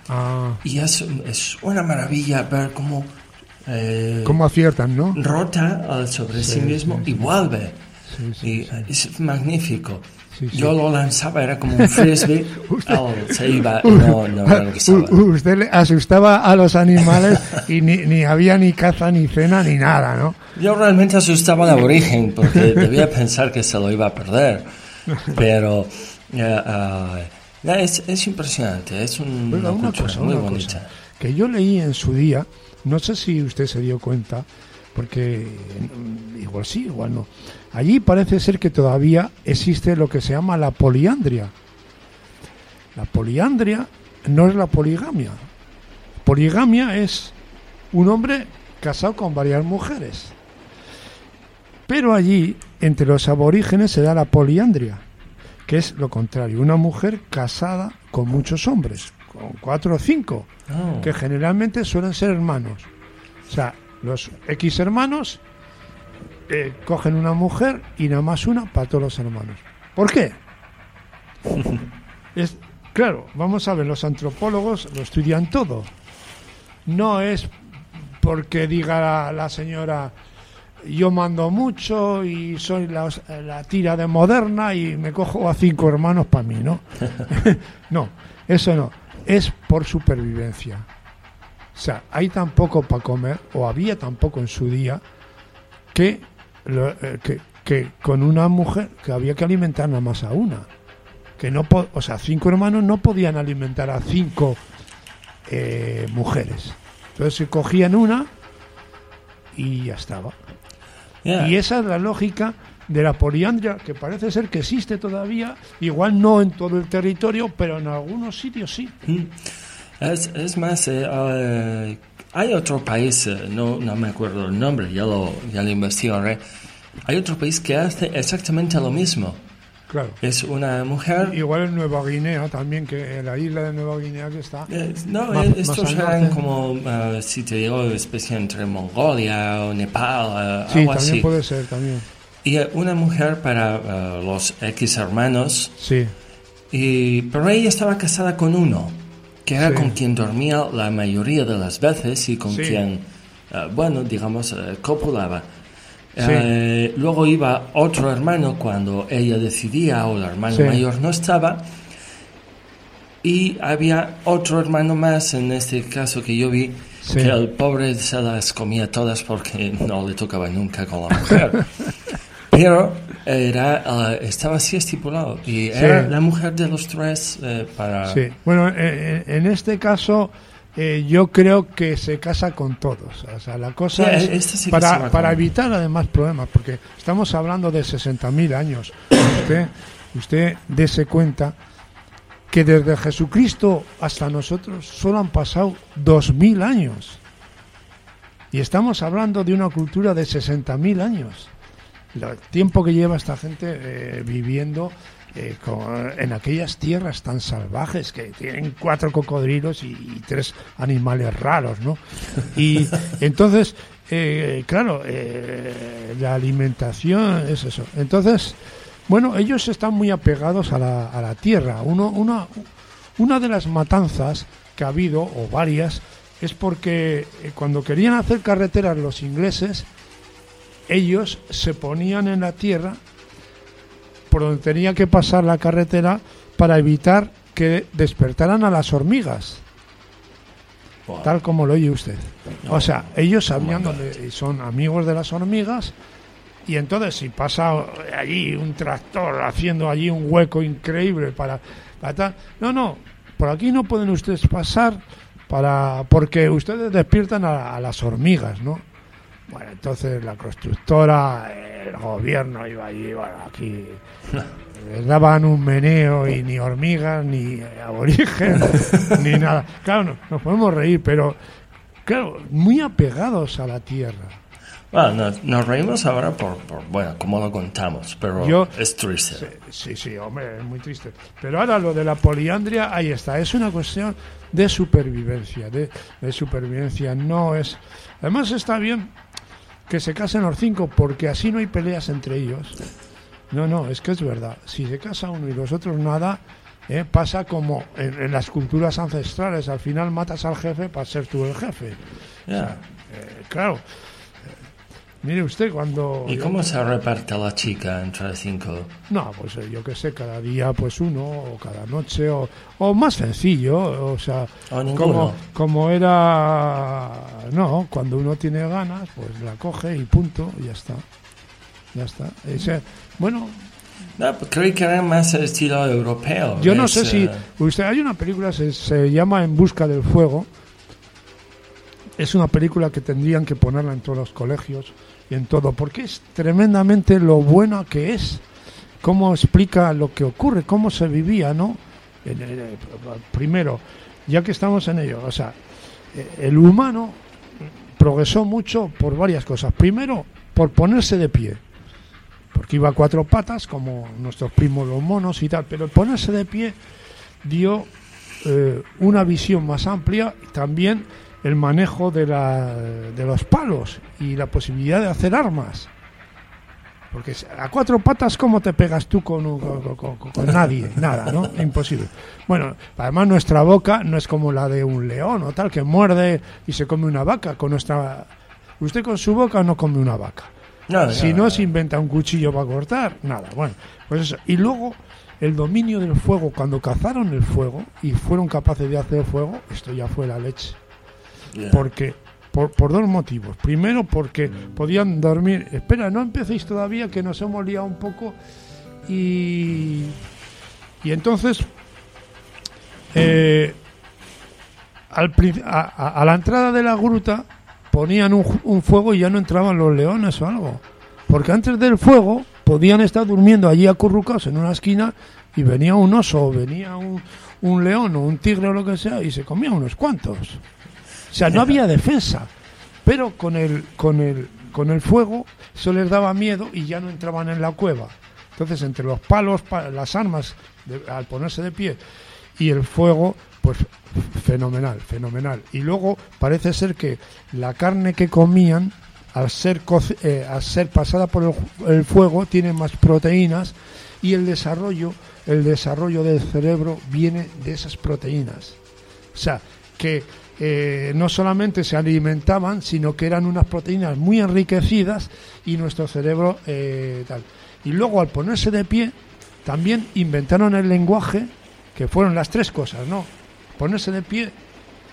es una maravilla ver cómo aciertan, ¿no? Rota sobre sí mismo y vuelve. Sí. Es magnífico. Sí. Yo lo lanzaba, era como un frisbee. Se iba, no regresaba. Usted le asustaba a los animales y ni había ni caza, ni cena, ni nada, ¿no? Yo realmente asustaba al aborigen porque debía pensar que se lo iba a perder. Pero es impresionante, es una cultura muy bonita. Que yo leí en su día, no sé si usted se dio cuenta, porque igual sí, igual no. Allí parece ser que todavía existe lo que se llama la poliandria. La poliandria no es la poligamia. Poligamia es un hombre casado con varias mujeres. Pero allí, entre los aborígenes, se da la poliandria, que es lo contrario, una mujer casada con muchos hombres, con 4 o 5, que generalmente suelen ser hermanos. O sea, los X hermanos cogen una mujer y nada más una para todos los hermanos. ¿Por qué? Claro, vamos a ver, los antropólogos lo estudian todo. No es porque diga la señora, yo mando mucho y soy la tira de moderna y me cojo a 5 hermanos para mí, ¿no? No, eso no. Es por supervivencia. O sea, hay tan poco para comer, o había tan poco en su día, que con una mujer que había que alimentar nada más a una. Que no, o sea, 5 hermanos no podían alimentar a 5 mujeres. Entonces se cogían una y ya estaba. Yeah. Y esa es la lógica de la poliandria, que parece ser que existe todavía, igual no en todo el territorio, pero en algunos sitios sí. Es más, hay otro país, no me acuerdo el nombre, ya lo investigaré. Hay otro país que hace exactamente lo mismo. Claro. Es una mujer... Igual en Nueva Guinea también, que en la isla de Nueva Guinea que está... estos eran como, si te digo, especie entre Mongolia o Nepal, sí, algo también así. Puede ser, también. Y una mujer para los X hermanos. Sí. Pero ella estaba casada con uno, que era con quien dormía la mayoría de las veces y con quien, copulaba. Sí. Luego iba otro hermano cuando ella decidía o el hermano mayor no estaba, y había otro hermano más, en este caso que yo vi, Sí. Que el pobre se las comía todas porque no le tocaba nunca con la mujer. Pero estaba así estipulado y era la mujer de los tres para... Sí, bueno, en este caso yo creo que se casa con todos. O sea, la cosa Sí, es este sí que se va para con- evitar además problemas, porque estamos hablando de 60.000 años. Usted dése cuenta que desde Jesucristo hasta nosotros solo han pasado 2.000 años. Y estamos hablando de una cultura de 60.000 años. El tiempo que lleva esta gente viviendo en aquellas tierras tan salvajes que tienen 4 cocodrilos y 3 animales raros, ¿no? Y entonces, claro, la alimentación es eso. Entonces, bueno, ellos están muy apegados a la tierra. Una de las matanzas que ha habido, o varias, es porque cuando querían hacer carreteras los ingleses, ellos se ponían en la tierra por donde tenía que pasar la carretera para evitar que despertaran a las hormigas, Wow. tal como lo oye usted. No. O sea, ellos sabían No, dónde son amigos de las hormigas, y entonces si pasa allí un tractor haciendo allí un hueco increíble para tal, no, por aquí no pueden ustedes pasar porque ustedes despiertan a las hormigas, ¿no? Bueno, entonces la constructora, el gobierno iba allí, bueno, aquí les daban un meneo y ni hormigas, ni aborigen, ni nada. Claro, nos podemos reír, pero claro, muy apegados a la tierra. Bueno, nos reímos ahora por bueno, como lo contamos, pero es triste. Sí, hombre, es muy triste. Pero ahora lo de la poliandria, ahí está, es una cuestión de supervivencia, de supervivencia, no es... Además está bien que se casen los 5, porque así no hay peleas entre ellos. No, es que es verdad. Si se casa uno y los otros nada, pasa como en las culturas ancestrales. Al final matas al jefe para ser tú el jefe. Ya. Claro. Mire usted cuando... ¿Y cómo se reparte la chica entre 5? No, pues yo qué sé, cada día pues uno, o cada noche, o más sencillo, o sea, O ninguno. como era, no, cuando uno tiene ganas, pues la coge y punto, y ya está. Bueno, No, pues creí que era más el estilo europeo. yo no Es, sé si, usted, hay una película, se llama En busca del fuego, es una película que tendrían que ponerla en todos los colegios y en todo, porque es tremendamente lo buena que es, cómo explica lo que ocurre, cómo se vivía, ¿no? Primero, ya que estamos en ello, o sea, el humano progresó mucho por varias cosas. Primero, por ponerse de pie, porque iba a 4 patas, como nuestros primos los monos y tal, pero el ponerse de pie dio una visión más amplia, y también el manejo de los palos y la posibilidad de hacer armas. Porque a 4 patas, ¿cómo te pegas tú con nadie? Nada, ¿no? Imposible. Bueno, además nuestra boca no es como la de un león o tal, que muerde y se come una vaca. Usted con su boca no come una vaca. Si no se inventa un cuchillo para cortar, nada. Bueno, pues eso. Y luego el dominio del fuego, cuando cazaron el fuego y fueron capaces de hacer fuego, esto ya fue la leche. Yeah. Porque por 2 motivos. Primero, porque podían dormir. Espera, no empecéis todavía, que nos hemos liado un poco. Y entonces a la entrada de la gruta ponían un fuego y ya no entraban los leones o algo. Porque antes del fuego podían estar durmiendo allí acurrucados en una esquina y venía un oso, o venía un león o un tigre o lo que sea, y se comía unos cuantos. O sea, no había defensa. Pero con el fuego eso les daba miedo y ya no entraban en la cueva. Entonces, entre los palos, las armas, al ponerse de pie, y el fuego, pues fenomenal. Y luego parece ser que la carne que comían, al ser pasada por el fuego, tiene más proteínas, y el desarrollo del cerebro viene de esas proteínas. O sea, que no solamente se alimentaban, sino que eran unas proteínas muy enriquecidas, y nuestro cerebro tal. Y luego, al ponerse de pie, también inventaron el lenguaje, que fueron las 3 cosas, ¿no? Ponerse de pie,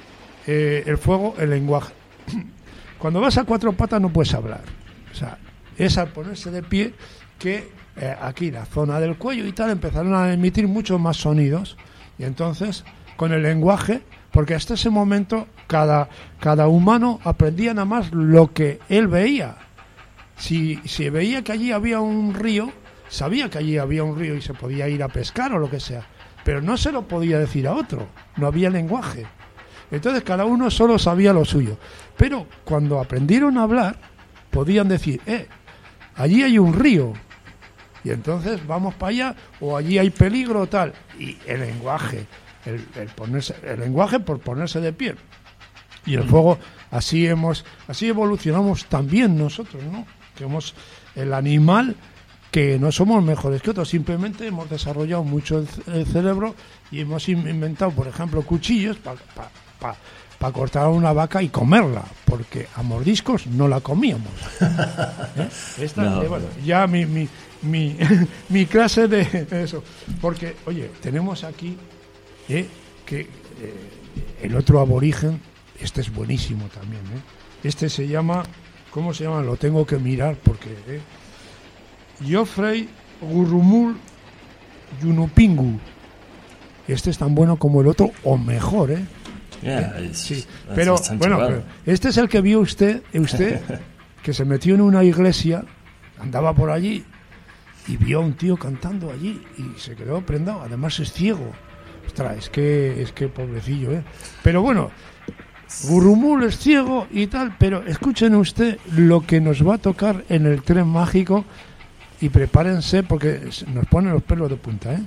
el fuego, el lenguaje. Cuando vas a cuatro patas no puedes hablar. O sea, es al ponerse de pie que aquí, la zona del cuello y tal, empezaron a emitir muchos más sonidos. Y entonces, con el lenguaje, porque hasta ese momento cada humano aprendía nada más lo que él veía. Si veía que allí había un río, sabía que allí había un río y se podía ir a pescar o lo que sea, pero no se lo podía decir a otro, no había lenguaje. Entonces cada uno solo sabía lo suyo. Pero cuando aprendieron a hablar, podían decir, allí hay un río, y entonces vamos para allá, o allí hay peligro o tal. Y el lenguaje, el lenguaje por ponerse de pie. Y el fuego, así evolucionamos también nosotros, ¿no? Que hemos el animal, que no somos mejores que otros, simplemente hemos desarrollado mucho el cerebro y hemos inventado, por ejemplo, cuchillos para cortar a una vaca y comerla, porque a mordiscos no la comíamos. Bueno, ya mi clase de eso, porque, oye, tenemos aquí que el otro aborigen, este es buenísimo también, este se llama, ¿cómo se llama? Lo tengo que mirar porque Geoffrey Gurrumul Yunupingu. Este es tan bueno como el otro o mejor, sí. Pero bueno, pero este es el que vio usted que se metió en una iglesia, andaba por allí y vio a un tío cantando allí y se quedó prendado. Además es ciego. Ostras, es que pobrecillo, Pero bueno, Gurrumul es ciego y tal, pero escuchen usted lo que nos va a tocar en el tren mágico y prepárense porque nos ponen los pelos de punta,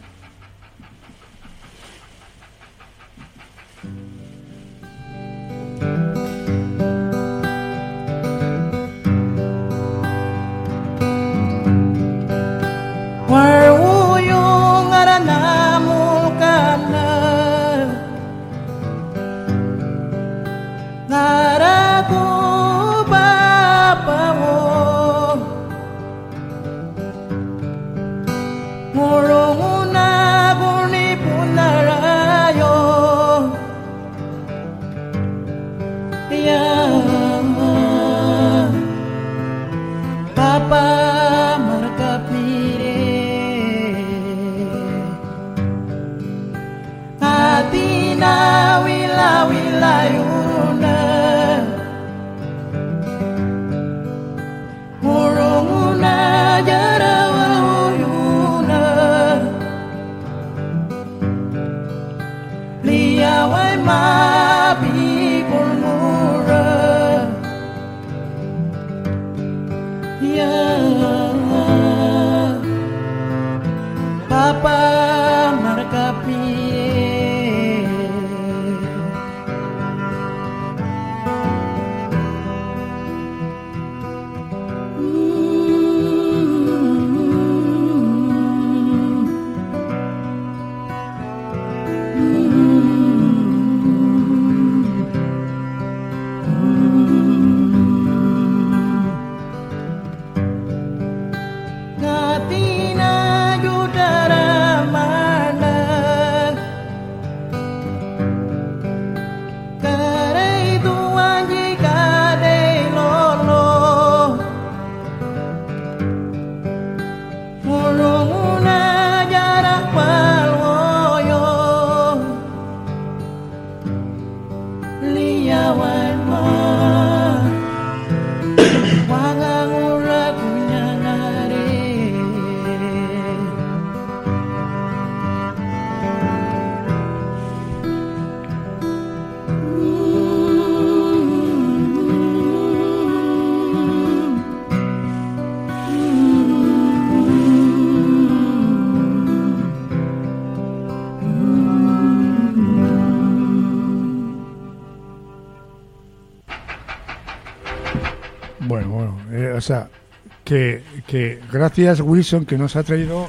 O sea, que gracias Wilson que nos ha traído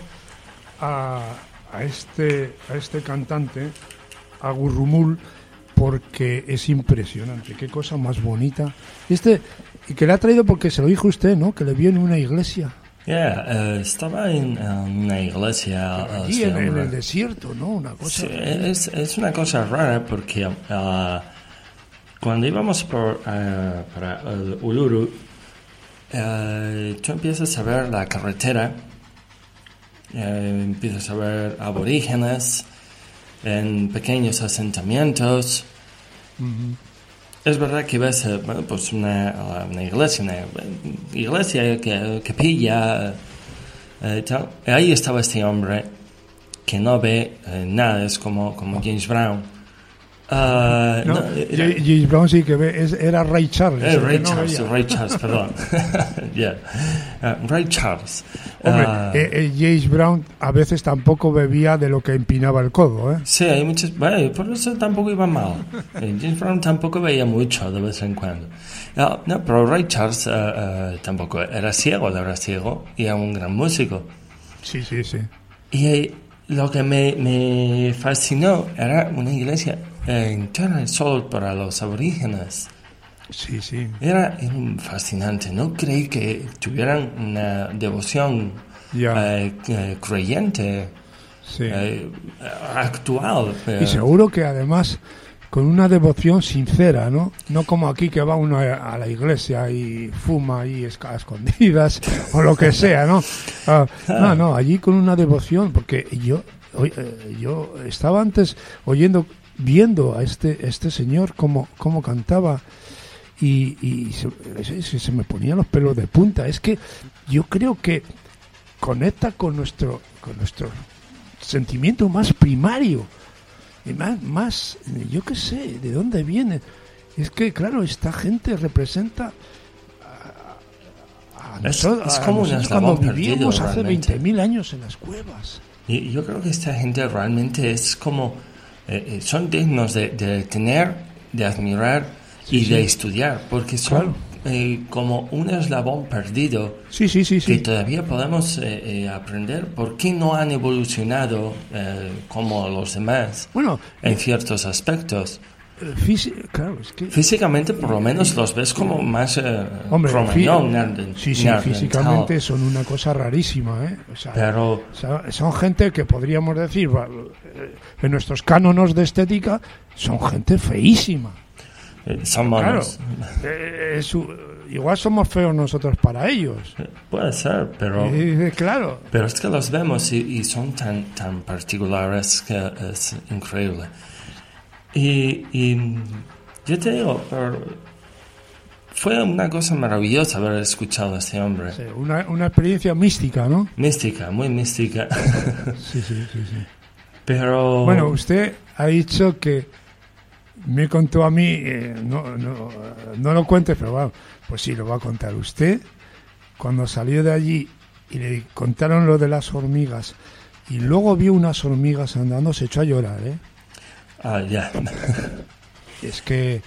a este cantante, a Gurrumul, porque es impresionante, qué cosa más bonita. Y que le ha traído porque se lo dijo usted, ¿no? Que le vio en una iglesia. Estaba en una iglesia allí en el desierto, ¿no? Una cosa. Sí, es una cosa rara porque Cuando íbamos para el Uluru, tú empiezas a ver la carretera, empiezas a ver aborígenes en pequeños asentamientos. Es verdad que ves pues una iglesia, capilla, tal. Ahí estaba este hombre que no ve nada, es como James Brown. James Brown sí que ve, era Ray Charles. Ray Charles, perdón. Ray Charles. Hombre, James Brown a veces tampoco bebía de lo que empinaba el codo, ¿eh? Sí, hay muchos. Bueno, por eso tampoco iba mal. James Brown tampoco veía mucho de vez en cuando. No, pero Ray Charles tampoco era ciego y era un gran músico. Sí. Y lo que me fascinó era una iglesia entera solo para los aborígenes. Sí. Era fascinante. No creí que tuvieran una devoción creyente, actual. Y seguro que además con una devoción sincera, ¿no? No como aquí que va uno a la iglesia y fuma ahí a escondidas o lo que sea, ¿no? No, allí con una devoción, porque yo estaba antes viendo a este señor cómo cantaba y se me ponían los pelos de punta. Es que yo creo que conecta con nuestro sentimiento más primario y más yo qué sé de dónde viene. Es que claro, esta gente representa a nosotros cuando vivíamos hace 20.000 años en las cuevas. Y yo creo que esta gente realmente es como son dignos de tener, de admirar y de estudiar, porque son como un eslabón perdido que todavía podemos aprender por qué no han evolucionado como los demás en ciertos aspectos. Claro, es que físicamente por lo menos los ves como más físicamente son una cosa rarísima, ¿eh? O sea, pero son gente que podríamos decir en nuestros cánones de estética son gente feísima. Son monos. Claro, igual somos feos nosotros para ellos. Puede ser, pero claro. Pero es que los vemos y son tan particulares que es increíble. Y yo te digo, fue una cosa maravillosa haber escuchado a este hombre. Sí, una experiencia mística, ¿no? Mística, muy mística. Sí. Pero bueno, usted ha dicho que me contó a mí, no lo cuente, pero bueno, pues sí, lo va a contar usted. Cuando salió de allí y le contaron lo de las hormigas y luego vio unas hormigas andando, se echó a llorar, ¿eh? Ya. Es que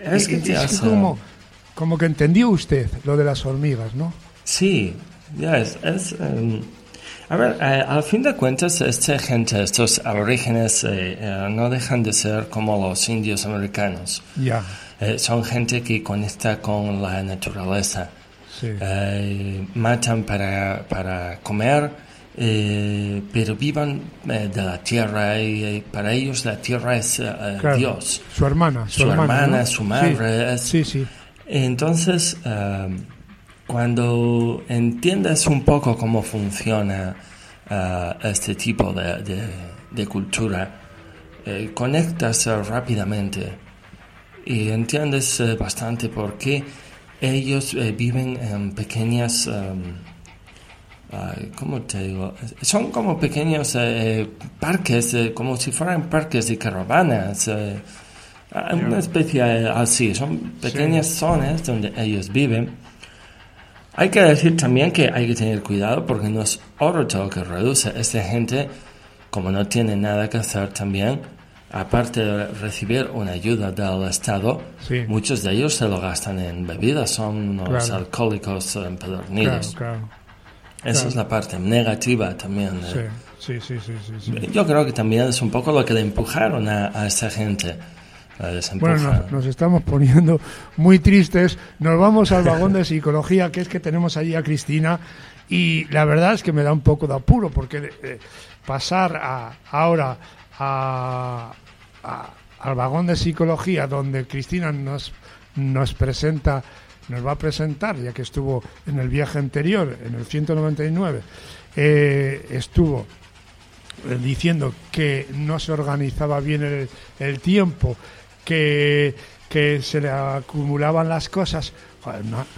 como que entendió usted lo de las hormigas, ¿no? Sí, ya a ver, al fin de cuentas, esta gente, estos aborígenes, no dejan de ser como los indios americanos. Ya. Son gente que conecta con la naturaleza. Sí. Matan para comer. Pero vivan de la tierra y para ellos la tierra es claro, Dios, su hermana, ¿no? Su madre. Sí. Entonces cuando entiendes un poco cómo funciona este tipo de cultura, conectas rápidamente y entiendes bastante por qué ellos viven en pequeñas ¿cómo te digo? Son como pequeños parques, como si fueran parques de caravanas, una especie así. Son pequeñas zonas donde ellos viven. Hay que decir también que hay que tener cuidado porque no es oro todo que reduce. Esta gente, como no tiene nada que hacer también, aparte de recibir una ayuda del Estado, muchos de ellos se lo gastan en bebidas, son unos alcohólicos empedernidos. Claro. Esa es la parte negativa también. Sí. Yo creo que también es un poco lo que le empujaron a esa gente. Bueno, nos estamos poniendo muy tristes. Nos vamos al vagón de psicología, que es que tenemos allí a Cristina. Y la verdad es que me da un poco de apuro, porque pasar ahora a al vagón de psicología, donde Cristina nos va a presentar, ya que estuvo en el viaje anterior, en el 199, estuvo diciendo que no se organizaba bien el tiempo, que se le acumulaban las cosas. Joder,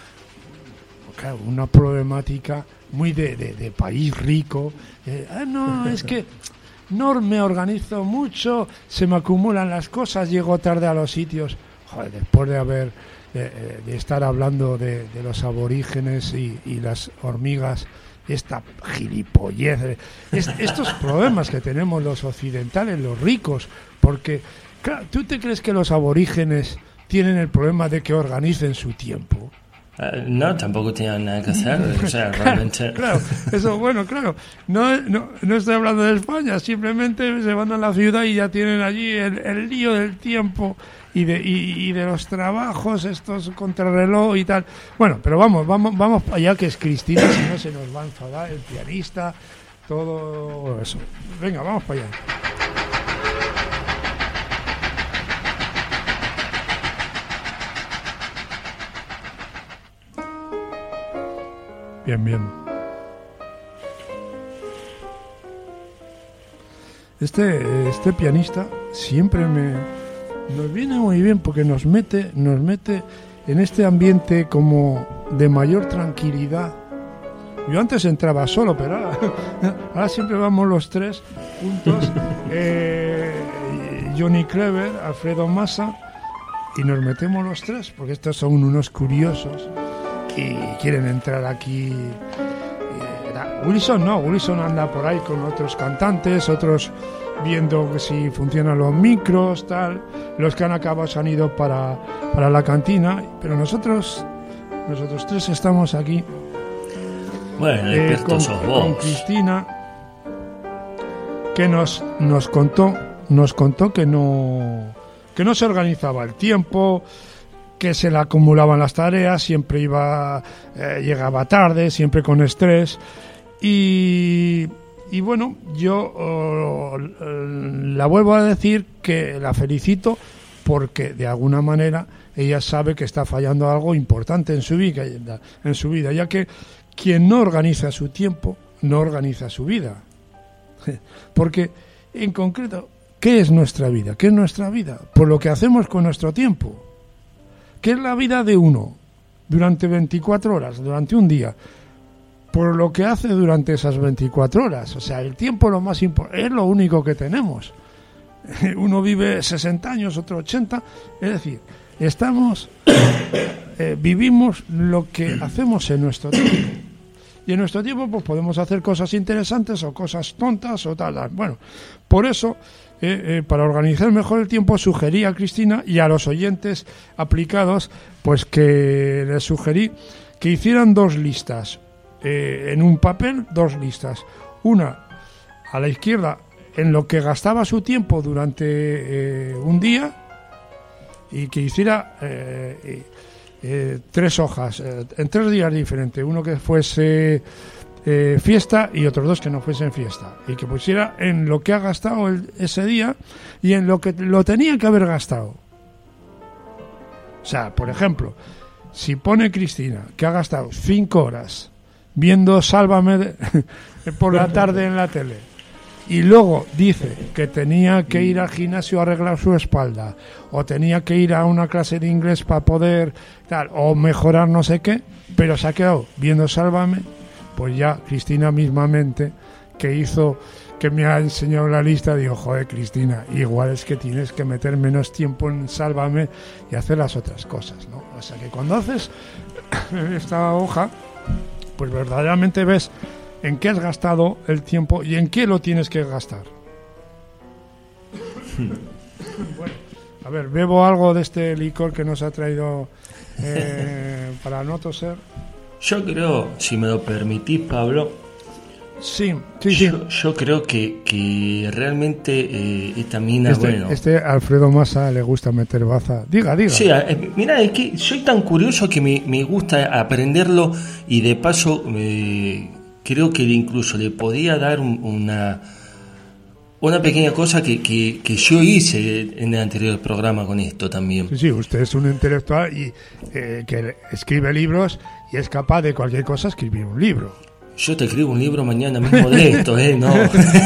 una problemática muy de país rico. No, es que no me organizo mucho, se me acumulan las cosas, llego tarde a los sitios. Joder, después de haber de estar hablando de los aborígenes y las hormigas, esta gilipollez, estos problemas que tenemos los occidentales, los ricos, porque claro, ¿tú te crees que los aborígenes tienen el problema de que organicen su tiempo? No, tampoco tenían nada que hacer, o sea, realmente... Claro, eso, bueno, claro, no estoy hablando de España, simplemente se van a la ciudad y ya tienen allí el lío del tiempo y de los trabajos, estos contrarreloj y tal. Bueno, pero vamos para allá, que es Cristina, si no se nos va a enfadar, el pianista, todo eso. Venga, vamos para allá. Bien. Este pianista siempre nos viene muy bien, porque nos mete en este ambiente como de mayor tranquilidad. Yo antes entraba solo, pero ahora siempre vamos los tres juntos. Johnny Clever, Alfredo Massa, y nos metemos los tres, porque estos son unos curiosos y quieren entrar aquí. Wilson anda por ahí con otros cantantes, otros viendo que si funcionan los micros, tal. Los que han acabado se han ido para la cantina, pero nosotros tres estamos aquí. Bueno, expertos sos vos. Con Cristina, que nos contó que no se organizaba el tiempo, que se le acumulaban las tareas, siempre llegaba tarde, siempre con estrés. Y bueno, yo la vuelvo a decir que la felicito, porque de alguna manera ella sabe que está fallando algo importante en su vida, ya que quien no organiza su tiempo no organiza su vida. Porque en concreto, ¿qué es nuestra vida? ¿Qué es nuestra vida? Por lo que hacemos con nuestro tiempo. ¿Qué es la vida de uno durante 24 horas, durante un día? Por lo que hace durante esas 24 horas. O sea, el tiempo lo más es lo único que tenemos. Uno vive 60 años, otro 80. Es decir, vivimos lo que hacemos en nuestro tiempo. Y en nuestro tiempo pues podemos hacer cosas interesantes o cosas tontas o tal. Bueno, por eso, para organizar mejor el tiempo, sugerí a Cristina y a los oyentes aplicados, pues que les sugerí que hicieran 2 listas. En un papel, 2 listas. Una a la izquierda, en lo que gastaba su tiempo durante un día, y que hiciera 3 hojas en 3 días diferentes. Uno que fuese fiesta y otros 2 que no fuesen fiesta. Y que pusiera en lo que ha gastado ese día y en lo que lo tenía que haber gastado. O sea, por ejemplo, si pone Cristina que ha gastado 5 horas viendo Sálvame por la tarde en la tele, y luego dice que tenía que ir al gimnasio a arreglar su espalda, o tenía que ir a una clase de inglés para poder tal, o mejorar no sé qué, pero se ha quedado viendo Sálvame, pues ya Cristina mismamente, que me ha enseñado la lista, digo, joder, Cristina, igual es que tienes que meter menos tiempo en Sálvame y hacer las otras cosas, ¿no? O sea que cuando haces esta hoja, pues verdaderamente ves en qué has gastado el tiempo y en qué lo tienes que gastar. Bueno, a ver, bebo algo de este licor que nos ha traído para no toser. Yo creo, si me lo permitís, Pablo, sí. Yo creo que realmente esta mina, bueno... Alfredo Massa le gusta meter baza. Diga. Sí, mira, es que soy tan curioso que me gusta aprenderlo, y de paso creo que incluso le podía dar Una pequeña cosa que yo hice en el anterior programa con esto también. Sí, usted es un intelectual y que escribe libros y es capaz de cualquier cosa escribir un libro. Yo te escribo un libro mañana mismo de esto, no.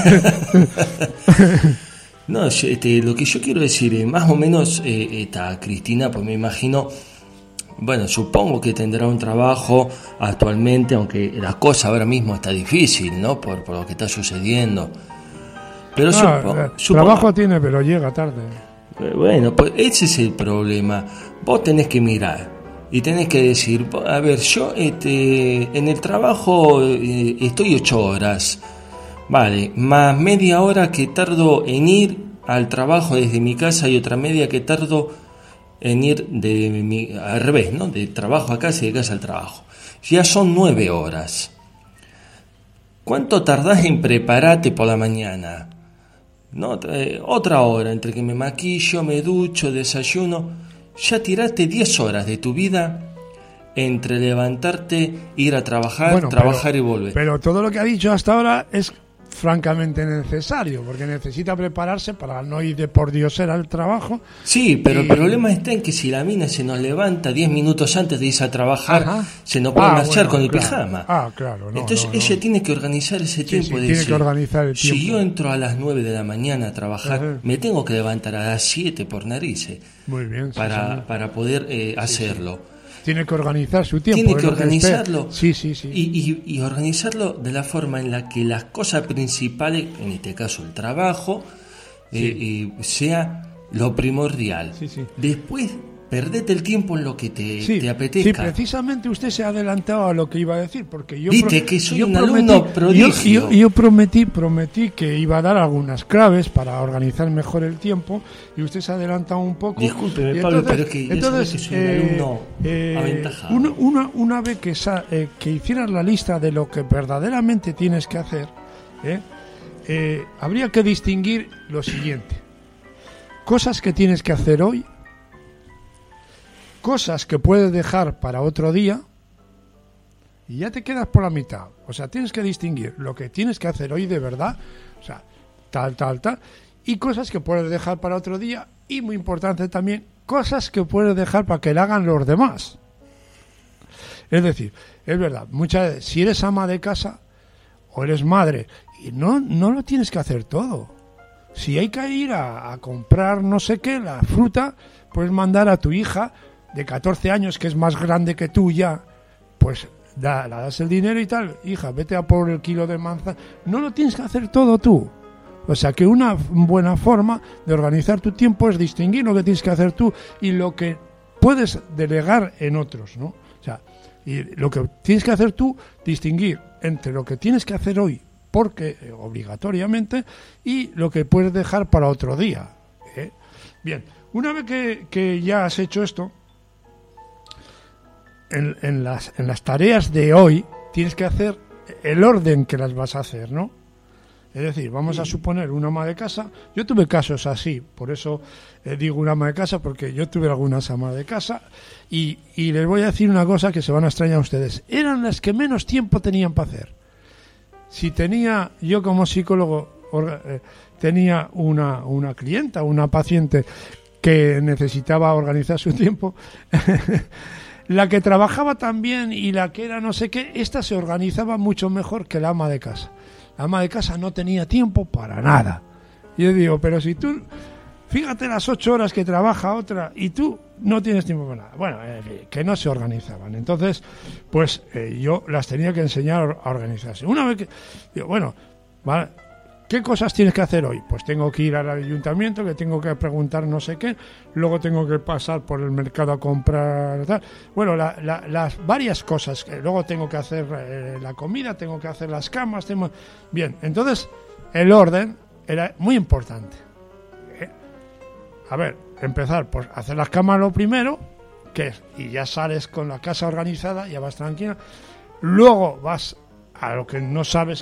No, lo que yo quiero decir es más o menos, Cristina, pues me imagino, bueno, supongo que tendrá un trabajo actualmente, aunque la cosa ahora mismo está difícil, ¿no? Por lo que está sucediendo. Pero trabajo tiene, pero llega tarde. Bueno, pues ese es el problema. Vos tenés que mirar y tenés que decir, a ver, yo en el trabajo estoy 8 horas, vale, más media hora que tardo en ir al trabajo desde mi casa y otra media que tardo en ir al revés, ¿no? De trabajo a casa y de casa al trabajo. Ya son 9 horas. ¿Cuánto tardás en prepararte por la mañana? ¿No? Otra hora, entre que me maquillo, me ducho, desayuno. Ya tiraste 10 horas de tu vida entre levantarte, ir a trabajar, trabajar y volver. Pero todo lo que ha dicho hasta ahora es francamente necesario, porque necesita prepararse para no ir de por diosera al trabajo. Sí, pero el problema está en que si la mina se nos levanta 10 minutos antes de irse a trabajar, se nos puede marchar con el pijama. Claro. Entonces ella tiene que organizar ese tiempo. Tiene que organizar el tiempo. Si yo entro a las 9 de la mañana a trabajar, me tengo que levantar a las 7 por narices. Muy bien. Para poder hacerlo. Tiene que organizar su tiempo. Tiene que organizarlo. Sí. Y organizarlo de la forma en la que las cosas principales, en este caso el trabajo, sea lo primordial. Sí. Después, perdete el tiempo en lo que te apetezca. Sí, precisamente usted se ha adelantado a lo que iba a decir, porque yo viste que soy un alumno prodigio. Yo prometí que iba a dar algunas claves para organizar mejor el tiempo y usted se ha adelantado un poco. Discúlpeme, Pablo, pero es que ya sabes que soy un alumno aventajado. Una vez que hicieras la lista de lo que verdaderamente tienes que hacer, habría que distinguir lo siguiente: cosas que tienes que hacer hoy, cosas que puedes dejar para otro día, y ya te quedas por la mitad. O sea, tienes que distinguir lo que tienes que hacer hoy de verdad, o sea, tal, y cosas que puedes dejar para otro día, y muy importante también, cosas que puedes dejar para que la hagan los demás. Es decir, es verdad, muchas veces, si eres ama de casa o eres madre, y no lo tienes que hacer todo. Si hay que ir a comprar no sé qué, la fruta, puedes mandar a tu hija de 14 años, que es más grande que tú ya, pues la das el dinero y tal, hija, vete a por el kilo de manzana. No lo tienes que hacer todo tú. O sea que una buena forma de organizar tu tiempo es distinguir lo que tienes que hacer tú y lo que puedes delegar en otros, ¿no? O sea, y lo que tienes que hacer tú, distinguir entre lo que tienes que hacer hoy, porque obligatoriamente, y lo que puedes dejar para otro día. Bien, una vez que ya has hecho esto, en las tareas de hoy tienes que hacer el orden que las vas a hacer, ¿no? Es decir, vamos a suponer una ama de casa. Yo tuve casos así, por eso digo una ama de casa, porque yo tuve algunas amas de casa y les voy a decir una cosa que se van a extrañar ustedes. Eran las que menos tiempo tenían para hacer. Si tenía, yo como psicólogo, tenía una clienta, una paciente que necesitaba organizar su tiempo, la que trabajaba también y la que era no sé qué, esta se organizaba mucho mejor que la ama de casa. La ama de casa no tenía tiempo para nada. Yo digo, pero si tú, fíjate las 8 horas que trabaja otra y tú no tienes tiempo para nada. Bueno, que no se organizaban. Entonces, pues yo las tenía que enseñar a organizarse. Una vez que, digo, bueno, vale, ¿qué cosas tienes que hacer hoy? Pues tengo que ir al ayuntamiento, que tengo que preguntar no sé qué, luego tengo que pasar por el mercado a comprar tal. Bueno, las varias cosas, luego tengo que hacer la comida, tengo que hacer las camas, Bien, entonces el orden era muy importante. A ver, empezar por hacer las camas lo primero, que es, y ya sales con la casa organizada, ya vas tranquila. Luego vas a lo que no sabes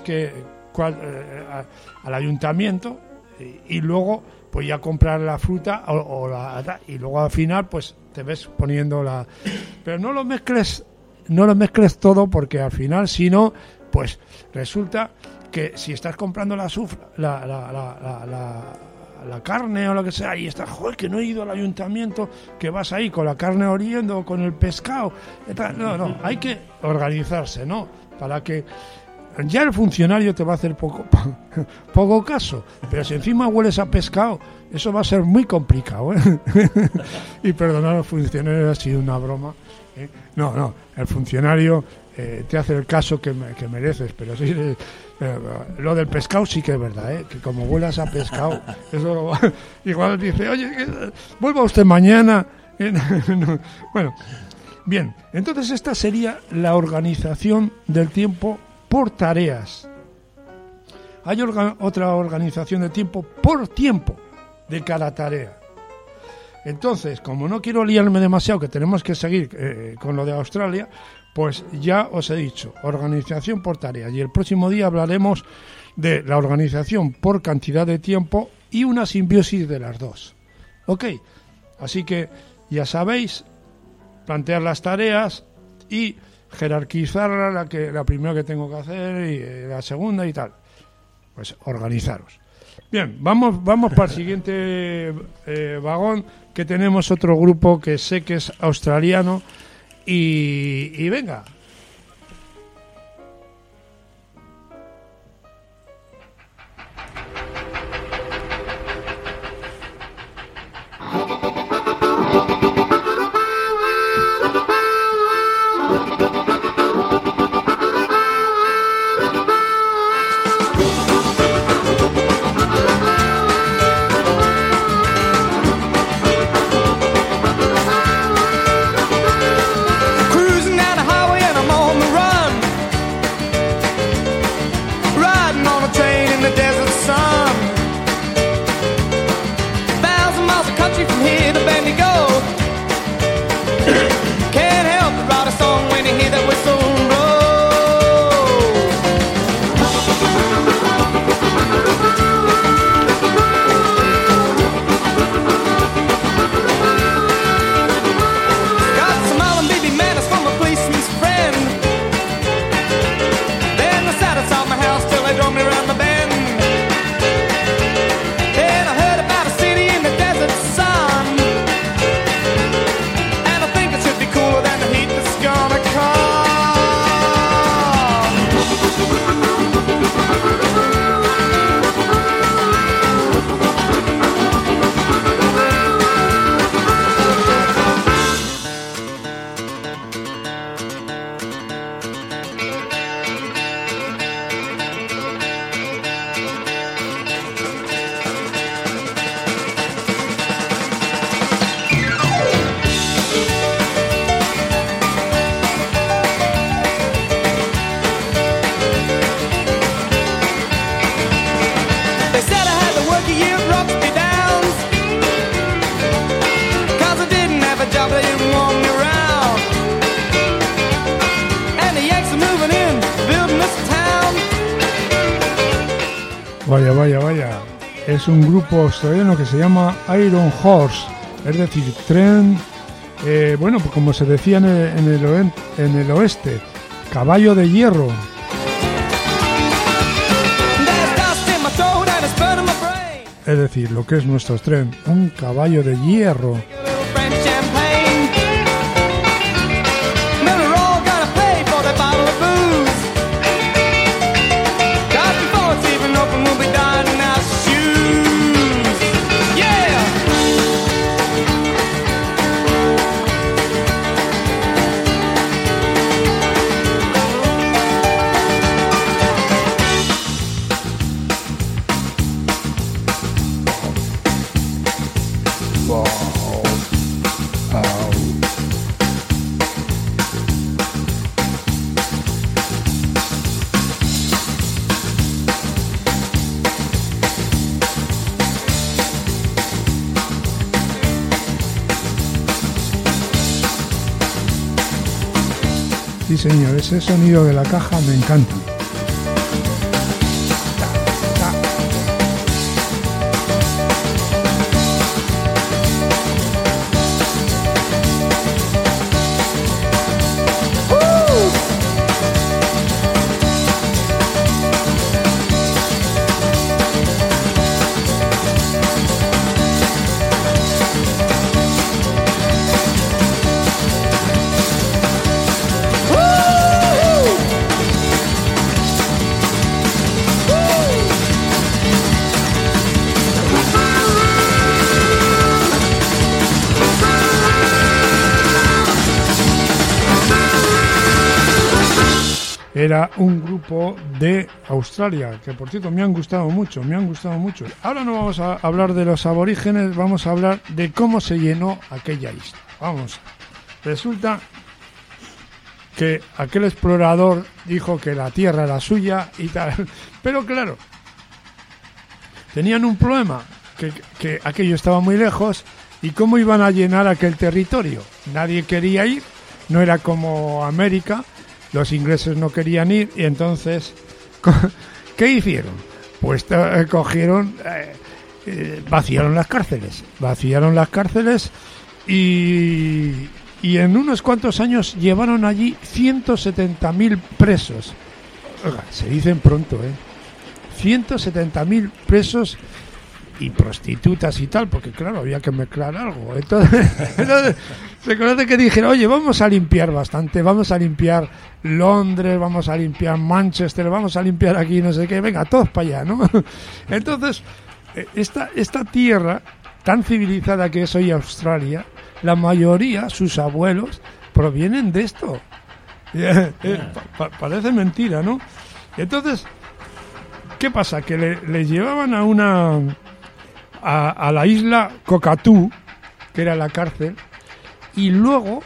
al ayuntamiento y luego pues ya comprar la fruta y luego al final pues te ves poniendo pero no lo mezcles todo, porque al final si no pues resulta que si estás comprando la carne o lo que sea y estás, joder, que no he ido al ayuntamiento, que vas ahí con la carne oriendo, con el pescado, no, hay que organizarse, ¿no? Para que ya el funcionario te va a hacer poco caso, pero si encima hueles a pescado, eso va a ser muy complicado, ¿eh? Y perdonad a los funcionarios, ha sido una broma, ¿eh? No, el funcionario te hace el caso que mereces, pero sí, lo del pescado sí que es verdad, ¿eh? Que como huelas a pescado, eso igual dice, oye, vuelva usted mañana. No. Bueno, bien, entonces esta sería la organización del tiempo por tareas. Hay otra organización de tiempo por tiempo de cada tarea. Entonces, como no quiero liarme demasiado, que tenemos que seguir con lo de Australia, pues ya os he dicho, organización por tareas. Y el próximo día hablaremos de la organización por cantidad de tiempo y una simbiosis de las dos. ¿Ok? Así que ya sabéis, plantear las tareas y jerarquizarla, la primera que tengo que hacer y la segunda y tal. Pues organizaros. Bien, vamos para el siguiente vagón, que tenemos otro grupo que sé que es australiano y venga. Vaya. Es un grupo australiano que se llama Iron Horse, es decir, tren, bueno, pues como se decía en el oeste, caballo de hierro. Es decir, lo que es nuestro tren, un caballo de hierro. Sí, señor, ese sonido de la caja me encanta. era un grupo de Australia, que por cierto me han gustado mucho. Ahora no vamos a hablar de los aborígenes, vamos a hablar de cómo se llenó aquella isla. Vamos, resulta que aquel explorador dijo que la tierra era suya y tal, pero claro, tenían un problema, que aquello estaba muy lejos, y cómo iban a llenar aquel territorio. Nadie quería ir, no era como América, los ingleses no querían ir, y entonces, ¿qué hicieron? Pues cogieron, vaciaron las cárceles y en unos cuantos años llevaron allí 170.000 presos. Oiga, se dicen pronto, 170.000 presos y prostitutas y tal, porque claro, había que mezclar algo. Entonces se conoce que dijeron, oye, vamos a limpiar bastante, vamos a limpiar Londres, vamos a limpiar Manchester, vamos a limpiar aquí, no sé qué, venga, todos para allá, ¿no? Entonces, esta tierra tan civilizada que es hoy Australia, la mayoría, sus abuelos, provienen de esto. Parece mentira, ¿no? Entonces, ¿qué pasa? Que le llevaban a la isla Cockatoo, que era la cárcel, y luego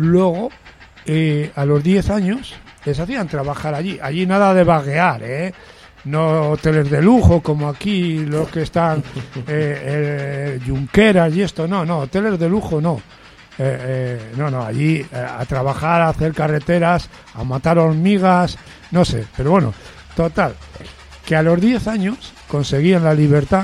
a los 10 años les hacían trabajar allí. Allí nada de vaguear, no hoteles de lujo como aquí los que están Junqueras y esto, no, hoteles de lujo no. No, allí a trabajar, a hacer carreteras, a matar hormigas, no sé, pero bueno, total, que a los 10 años conseguían la libertad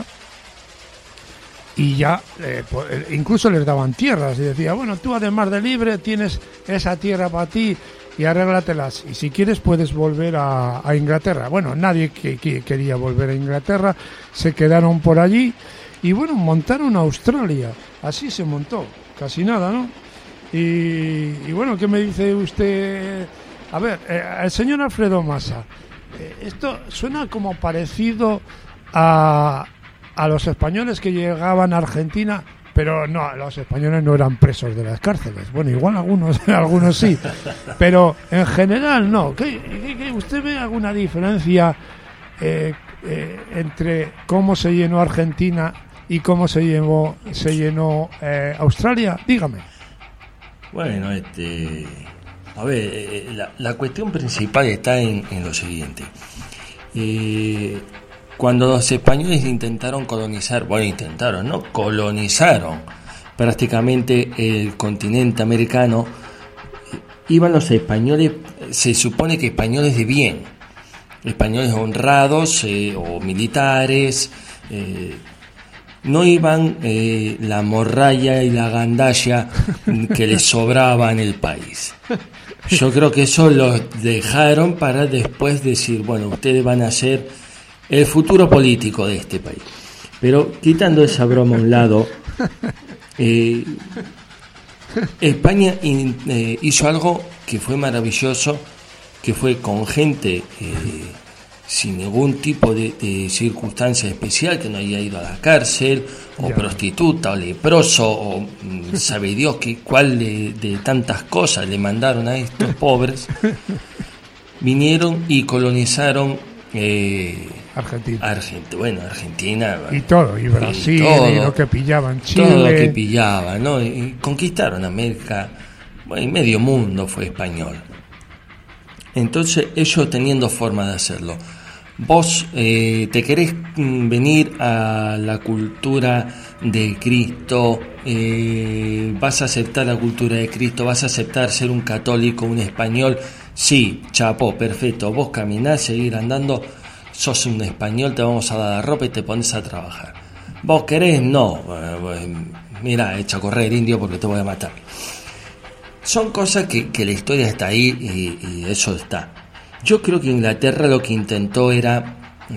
y ya incluso les daban tierras y decía, bueno, tú además de libre tienes esa tierra para ti y arréglatelas, y si quieres puedes volver a Inglaterra. Bueno, nadie quería volver a Inglaterra, se quedaron por allí y bueno, montaron Australia, así se montó, casi nada, ¿no? Y bueno, ¿qué me dice usted? A ver, el señor Alfredo Massa, esto suena como parecido a los españoles que llegaban a Argentina, pero no, los españoles no eran presos de las cárceles. Bueno, igual algunos sí, pero en general no. ¿Qué usted ve alguna diferencia entre cómo se llenó Argentina y cómo se llenó Australia? Dígame. Bueno, a ver, la cuestión principal está en lo siguiente. Cuando los españoles colonizaron prácticamente el continente americano, iban los españoles, se supone que españoles de bien, españoles honrados o militares, no iban la morralla y la gandalla que les sobraba en el país. Yo creo que eso lo dejaron para después decir, bueno, ustedes van a ser el futuro político de este país. Pero quitando esa broma a un lado, España hizo algo que fue maravilloso, que fue con gente sin ningún tipo de circunstancia especial, que no haya ido a la cárcel, o prostituta, o leproso, o sabe Dios cuál de tantas cosas le mandaron a estos pobres. Vinieron y colonizaron Argentina y todo, y Brasil, y lo que pillaban, Chile, todo lo que pillaban, ¿no? Y conquistaron América, bueno, y medio mundo fue español. Entonces ellos teniendo forma de hacerlo. Vos te querés venir a la cultura de Cristo, vas a aceptar la cultura de Cristo, vas a aceptar ser un católico, un español. Sí, chapó, perfecto, vos caminás, seguir andando, sos un español, te vamos a dar la ropa y te pones a trabajar. ¿Vos querés? No, mira, echa a correr, indio, porque te voy a matar. Son cosas que la historia está ahí y eso está. Yo creo que Inglaterra lo que intentó era,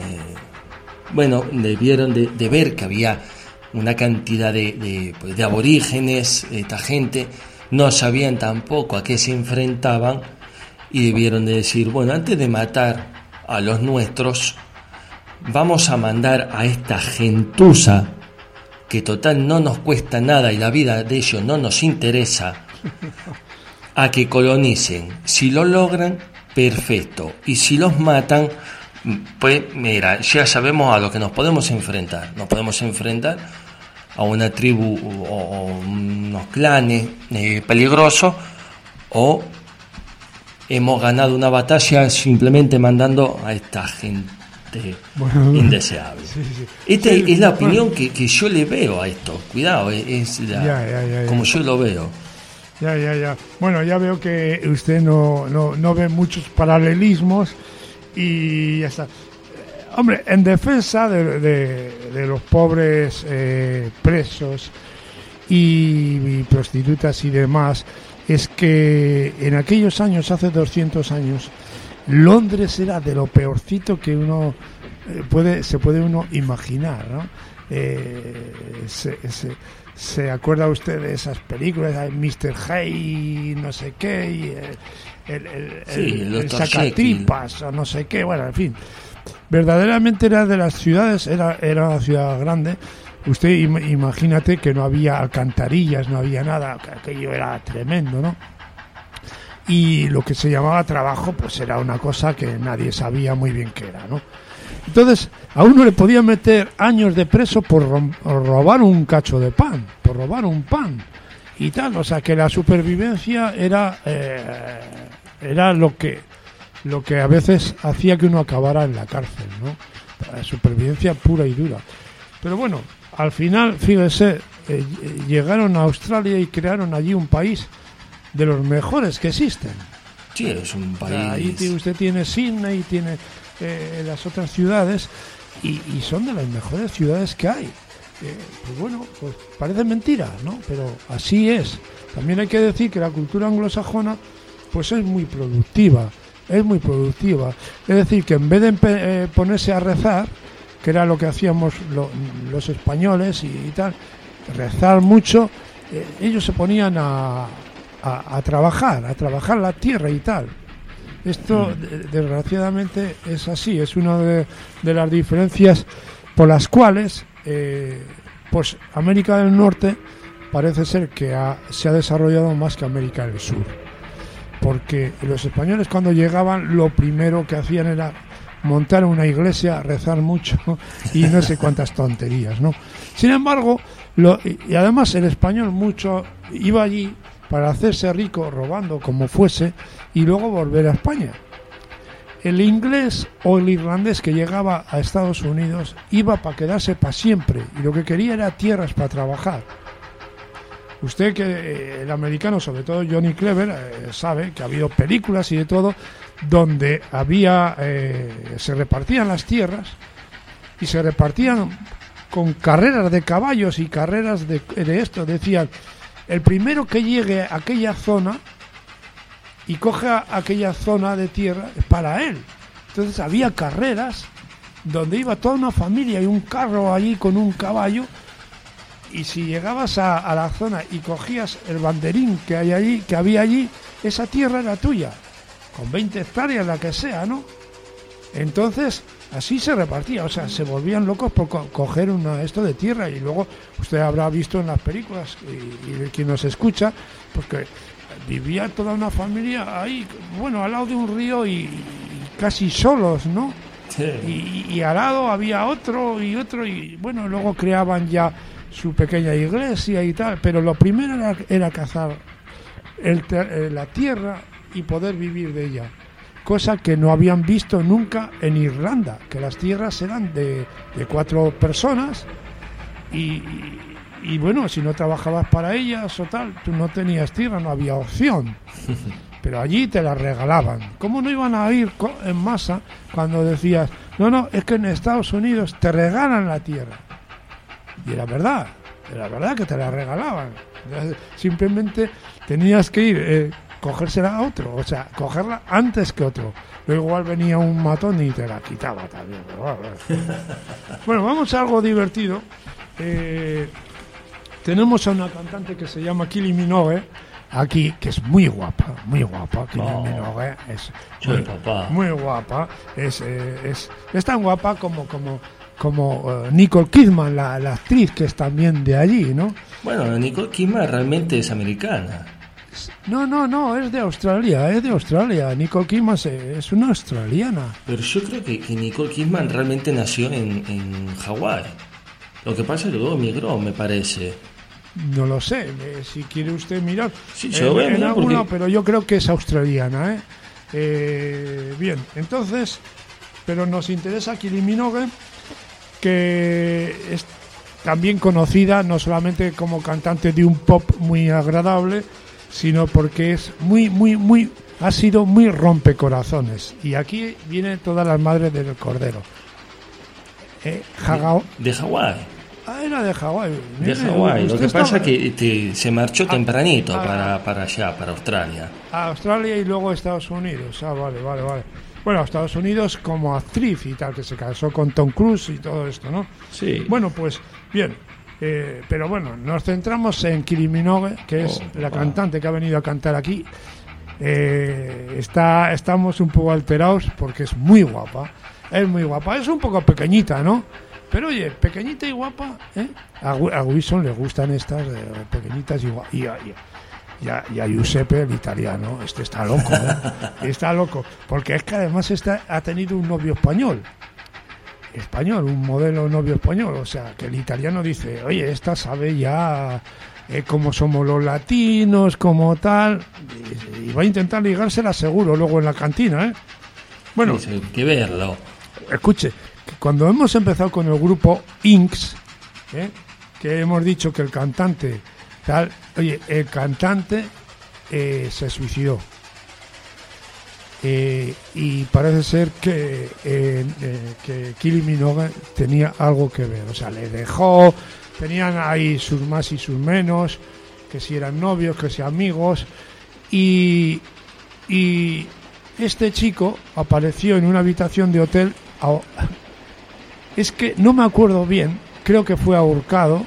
debieron de ver que había una cantidad de aborígenes, esta gente, no sabían tampoco a qué se enfrentaban, y debieron de decir, bueno, antes de matar a los nuestros, vamos a mandar a esta gentuza, que total no nos cuesta nada y la vida de ellos no nos interesa, a que colonicen. Si lo logran, perfecto. Y si los matan, pues mira, ya sabemos a lo que nos podemos enfrentar. Nos podemos enfrentar a una tribu o unos clanes peligrosos, o hemos ganado una batalla simplemente mandando a esta gente indeseable. Sí. Esta Sí, es la bueno. opinión que yo le veo a esto. Cuidado, es Ya. como yo lo veo. Ya. Bueno, ya veo que usted no ve muchos paralelismos y ya está. Hombre, en defensa de los pobres presos y prostitutas y demás, es que en aquellos años, hace 200 años, Londres era de lo peorcito que uno se puede uno imaginar, ¿no? ¿Se acuerda usted de esas películas? Mr. Hay, no sé qué, y el Dr. sacatripas o no sé qué, bueno, en fin. Verdaderamente era de las ciudades, era una ciudad grande. Usted imagínate que no había alcantarillas, no había nada, que aquello era tremendo, ¿no? Y lo que se llamaba trabajo, pues era una cosa que nadie sabía muy bien qué era, ¿no? Entonces, a uno le podían meter años de preso por robar un cacho de pan, por robar un pan y tal. O sea, que la supervivencia era lo que a veces hacía que uno acabara en la cárcel, ¿no? La supervivencia pura y dura. Pero bueno, al final, fíjese, llegaron a Australia y crearon allí un país de los mejores que existen. Sí, es un O sea, país. ahí usted tiene Sydney, tiene las otras ciudades y son de las mejores ciudades que hay. Pues bueno, pues parece mentira, ¿no? Pero así es. También hay que decir que la cultura anglosajona pues es muy productiva. Es decir, que en vez de ponerse a rezar, que era lo que hacíamos los españoles y tal, rezar mucho, ellos se ponían a trabajar la tierra y tal. Esto desgraciadamente es así, es una de las diferencias por las cuales pues América del Norte parece ser que se ha desarrollado más que América del Sur, porque los españoles cuando llegaban lo primero que hacían era montar una iglesia, rezar mucho y no sé cuántas tonterías, ¿no? Sin embargo, y además el español mucho iba allí para hacerse rico robando como fuese y luego volver a España. El inglés o el irlandés que llegaba a Estados Unidos iba para quedarse para siempre y lo que quería era tierras para trabajar. Usted que el americano, sobre todo Johnny Clever, sabe que ha habido películas y de todo donde se repartían las tierras y se repartían con carreras de caballos y carreras de esto. Decían, el primero que llegue a aquella zona y coja aquella zona de tierra es para él. Entonces había carreras donde iba toda una familia y un carro allí con un caballo, y si llegabas a la zona y cogías el banderín que había allí, esa tierra era tuya, con 20 hectáreas, la que sea, ¿no? Entonces así se repartía, o sea, se volvían locos por coger esto de tierra. Y luego usted habrá visto en las películas y quien nos escucha, porque vivía toda una familia ahí, bueno, al lado de un río y casi solos, ¿no? Sí. Y al lado había otro y bueno, luego creaban ya su pequeña iglesia y tal, pero lo primero era cazar la tierra y poder vivir de ella, cosa que no habían visto nunca en Irlanda, que las tierras eran de 4 personas y bueno, si no trabajabas para ellas o tal, tú no tenías tierra, no había opción. Pero allí te la regalaban. ¿Cómo no iban a ir en masa cuando decías, no, es que en Estados Unidos te regalan la tierra? Y era verdad que te la regalaban. Simplemente tenías que ir, cogérsela a otro, o sea, cogerla antes que otro. Luego igual venía un matón y te la quitaba también. Bueno, vamos a algo divertido. Tenemos a una cantante que se llama Kylie Minogue aquí, que es muy guapa, Kylie Minogue es muy guapa, es tan guapa como Nicole Kidman, la actriz que es también de allí, ¿no? Bueno, Nicole Kidman realmente es americana. No, es de Australia. Nicole Kidman es una australiana. Pero yo creo que Nicole Kidman realmente nació en Hawái. Lo que pasa es que luego emigró, me parece. No lo sé, si quiere usted mirar. Sí, yo voy a mirar alguno, porque... pero yo creo que es australiana, bien, entonces, pero nos interesa Kylie Minogue, que es también conocida no solamente como cantante de un pop muy agradable, sino porque es ha sido muy rompecorazones. Y aquí vienen todas las madres del cordero. De Hawái. Era de Hawái. De Hawái. Lo que pasa es que se marchó tempranito para allá, para Australia. A Australia y luego a Estados Unidos. Vale. Bueno, a Estados Unidos como actriz y tal, que se casó con Tom Cruise y todo esto, ¿no? Sí. Bueno, pues bien. Pero bueno, nos centramos en Kylie Minogue, que es la cantante que ha venido a cantar aquí. Estamos un poco alterados porque es muy guapa. Es muy guapa. Es un poco pequeñita, ¿no? Pero oye, pequeñita y guapa, ¿eh? A Wilson le gustan estas pequeñitas y a Giuseppe, el italiano. Este está loco, ¿eh? Está loco. Porque es que además ha tenido un novio español, un modelo novio español. O sea, que el italiano dice, oye, esta sabe ya cómo somos los latinos, como tal. Y va a intentar ligársela seguro luego en la cantina, ¿eh? Bueno, sí, hay que verlo. Escuche, cuando hemos empezado con el grupo Inks, que hemos dicho que el cantante tal, oye, el cantante se suicidó, y parece ser que Kylie Minogue tenía algo que ver. O sea, le dejó, tenían ahí sus más y sus menos, que si eran novios, que si amigos, y este chico apareció en una habitación de hotel. Es que no me acuerdo bien, creo que fue ahorcado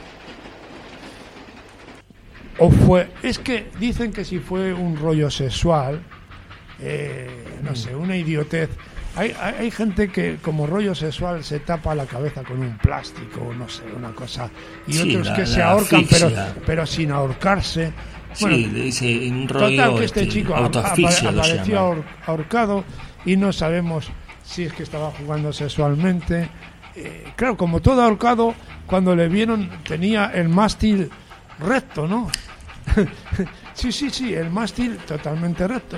es que dicen que si fue un rollo sexual, no sé, una idiotez. Hay gente que como rollo sexual se tapa la cabeza con un plástico, no sé, una cosa, y sí, otros que se ahorcan pero sin ahorcarse. Bueno, sí, dice un rollo, total, que este chico apareció ahorcado y no sabemos si es que estaba jugando sexualmente. Claro, como todo ahorcado, cuando le vieron tenía el mástil recto, ¿no? sí, el mástil totalmente recto.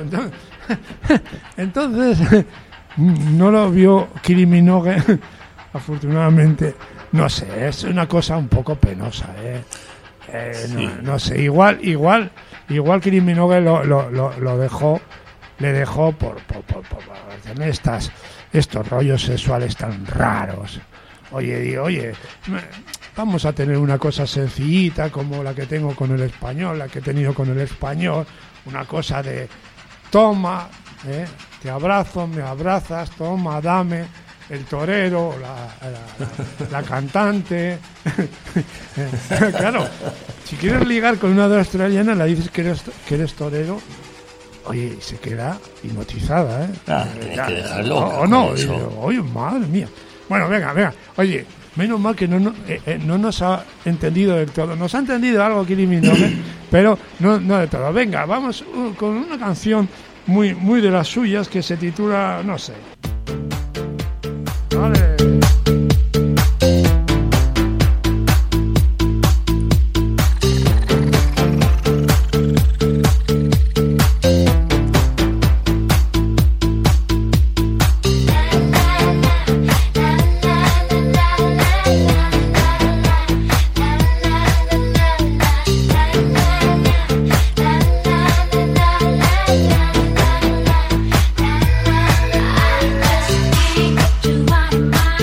Entonces no lo vio Kylie Minogue, afortunadamente. No sé, es una cosa un poco penosa, sí. No sé, igual Kylie Minogue lo dejó, le dejó por tener estos rollos sexuales tan raros. Oye, vamos a tener una cosa sencillita como la que tengo con el español, la que he tenido con el español, una cosa de toma, te abrazo, me abrazas, toma, dame, el torero, la cantante. Claro, si quieres ligar con una de australiana, le dices que eres torero. Oye, se queda hipnotizada, Tienes que dejarlo. O no, oye, madre mía. Bueno, venga. Oye, menos mal que no nos ha entendido del todo. Nos ha entendido algo Kylie Minogue, pero no de todo. Venga, vamos con una canción muy de las suyas que se titula, no sé. Vale. To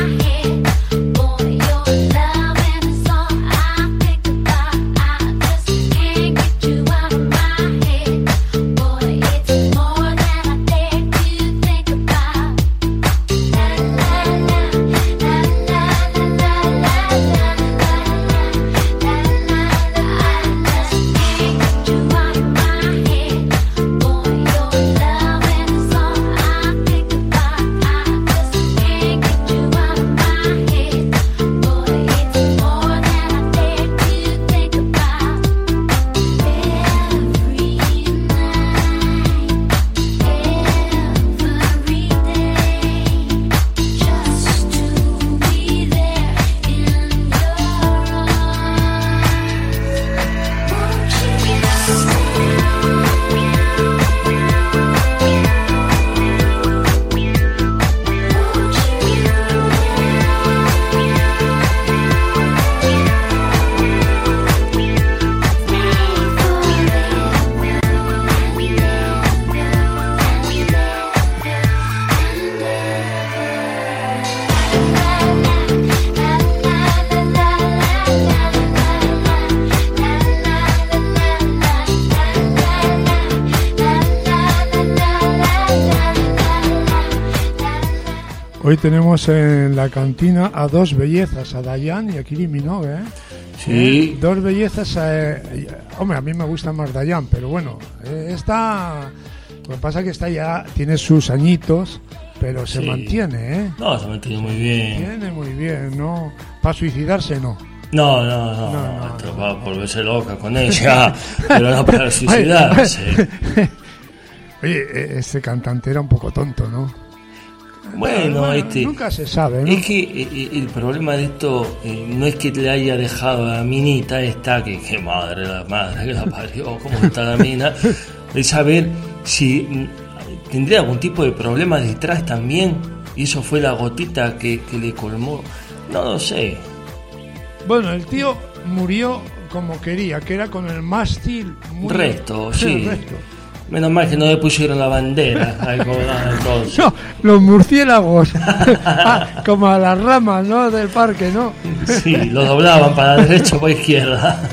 Hoy tenemos en la cantina a dos bellezas, a Dayan y a Kylie Minogue, ¿eh? Sí. Dos bellezas. Hombre, a mí me gusta más Dayan, pero bueno, esta. Lo que pasa es que esta ya tiene sus añitos, pero se Sí. mantiene, ¿eh? No, se mantiene muy bien. Tiene muy bien, ¿no? Para suicidarse, no. No, esto va a volverse loca con ella, pero no para suicidarse. Oye, este cantante era un poco tonto, ¿no? Bueno, nunca se sabe, ¿no? Es que el problema de esto no es que le haya dejado a la minita esta, que madre que la parió, cómo está la mina, es saber si tendría algún tipo de problema detrás también, y eso fue la gotita que le colmó, no lo sé. Bueno, el tío murió como quería, que era con el mástil muy Recto, sí. recto. Menos mal que no le pusieron la bandera al colgar entonces. No, los murciélagos, como a las ramas, ¿no? Del parque, ¿no? Sí, lo doblaban para la derecha o para la izquierda.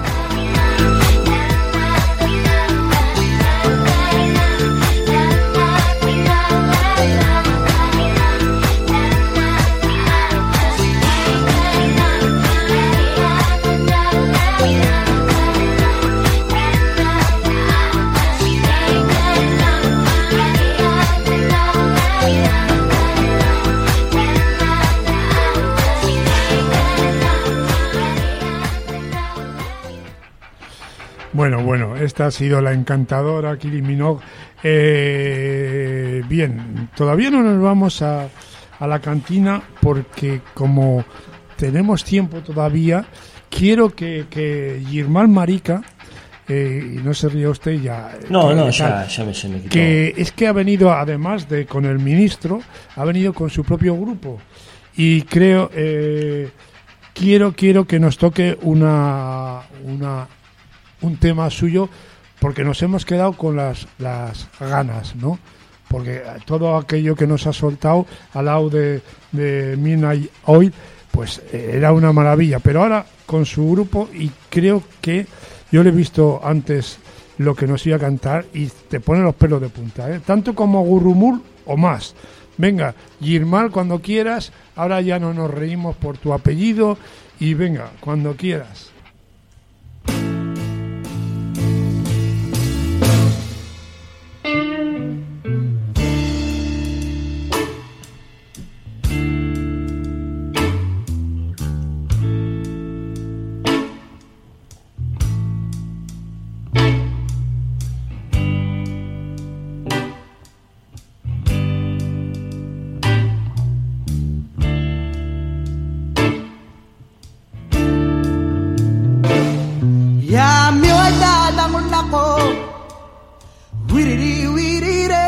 Bueno, esta ha sido la encantadora Kylie Minogue. Bien, todavía no nos vamos a la cantina porque como tenemos tiempo todavía, quiero que Girmán Marica, y no se ríe usted ya. Ya se me quitó. Que es que ha venido, además de con el ministro, ha venido con su propio grupo. Y creo, quiero que nos toque un tema suyo, porque nos hemos quedado con las ganas, ¿no? Porque todo aquello que nos ha soltado al lado de Midnight Oil, pues era una maravilla. Pero ahora con su grupo, y creo que yo le he visto antes lo que nos iba a cantar y te pone los pelos de punta, ¿eh? Tanto como Gurrumul o más. Venga, Girmán, cuando quieras. Ahora ya no nos reímos por tu apellido y venga, cuando quieras. Ya mi oida dangun nako wiriri wirire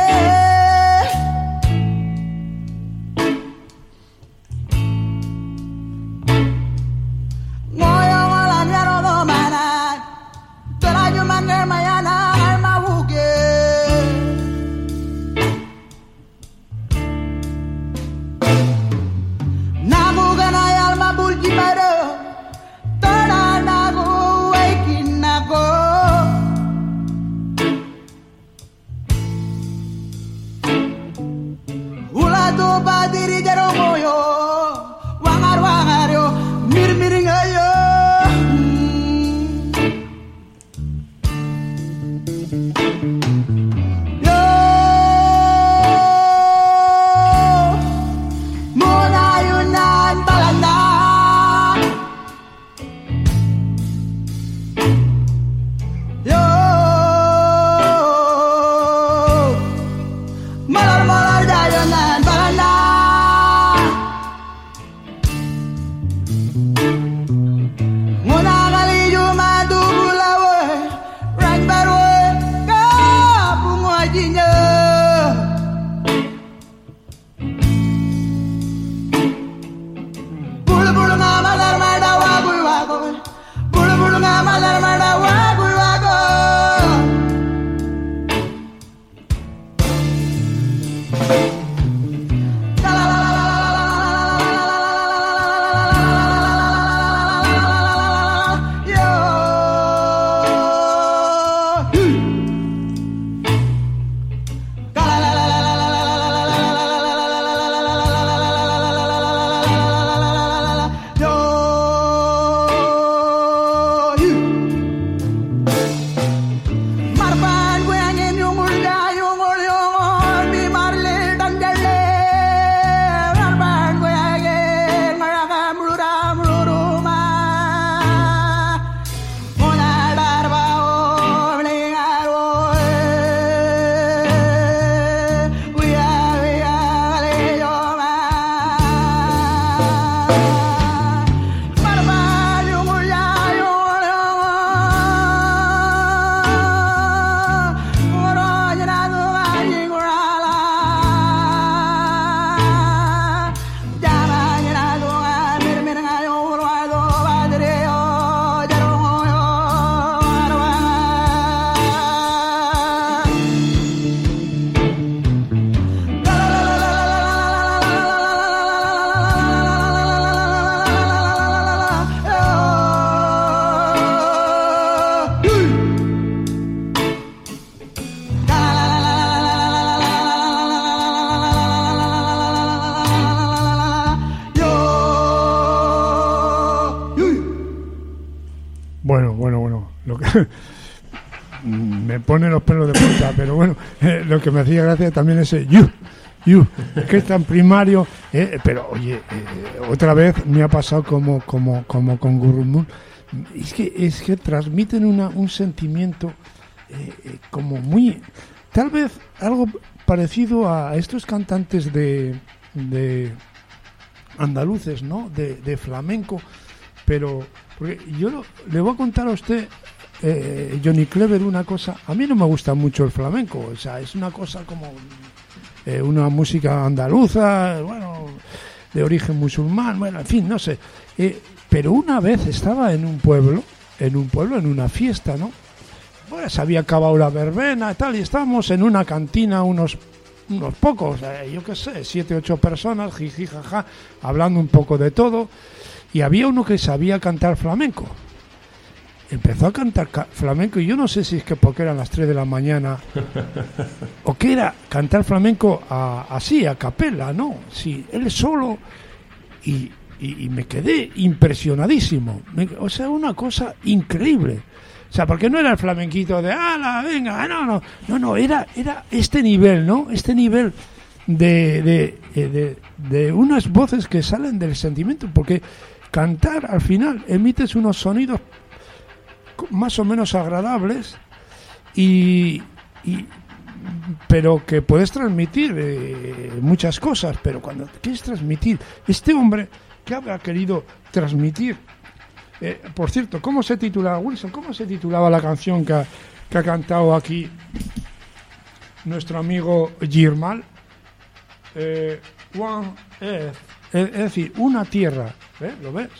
ngoyo ngolan yaro do mana terayu mane mayana alma wuge namu gana alma bulji baro me pone los pelos de punta, pero bueno, lo que me hacía gracia también es es que está en primario, pero oye, otra vez me ha pasado como con Gurrumul, es que transmiten un sentimiento como muy, tal vez algo parecido a estos cantantes de andaluces, ¿no? De flamenco, pero porque yo le voy a contar a usted, Johnny Clever, una cosa. A mí no me gusta mucho el flamenco, o sea, es una cosa como una música andaluza, bueno, de origen musulmán, bueno, en fin, no sé. Pero una vez estaba en un pueblo, en una fiesta, ¿no? Bueno, se había acabado la verbena y tal, y estábamos en una cantina, unos pocos, yo qué sé, 7, 8 personas, jiji, jaja, hablando un poco de todo, y había uno que sabía cantar flamenco. Empezó a cantar flamenco y yo no sé si es que porque eran las 3 de la mañana o que era cantar flamenco así, a capela, ¿no? Sí, él solo, y me quedé impresionadísimo. O sea, una cosa increíble. O sea, porque no era el flamenquito de ¡ala, venga! No, era este nivel, ¿no? Este nivel de unas voces que salen del sentimiento, porque cantar al final emites unos sonidos más o menos agradables pero que puedes transmitir muchas cosas, pero cuando quieres transmitir, este hombre que habrá querido transmitir, por cierto, ¿cómo se titulaba, Wilson? ¿Cómo se titulaba la canción que ha cantado aquí nuestro amigo Girmal? One Earth, es decir, una tierra, ¿lo ves?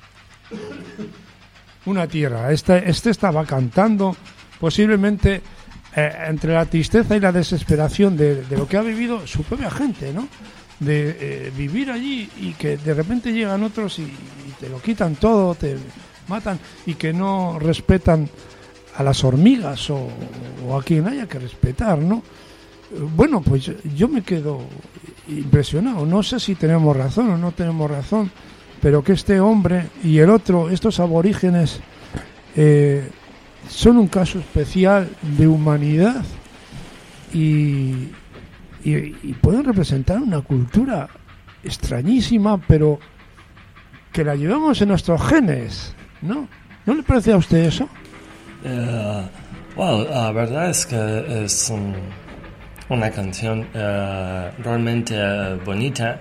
Una tierra. Este estaba cantando posiblemente entre la tristeza y la desesperación de lo que ha vivido su propia gente, ¿no? De vivir allí y que de repente llegan otros y te lo quitan todo, te matan y que no respetan a las hormigas o a quien haya que respetar, ¿no? Bueno, pues yo me quedo impresionado. No sé si tenemos razón o no tenemos razón, pero que este hombre y el otro, estos aborígenes, son un caso especial de humanidad y pueden representar una cultura extrañísima, pero que la llevamos en nuestros genes, ¿no? ¿No le parece a usted eso? Bueno, la verdad es que es una canción realmente bonita.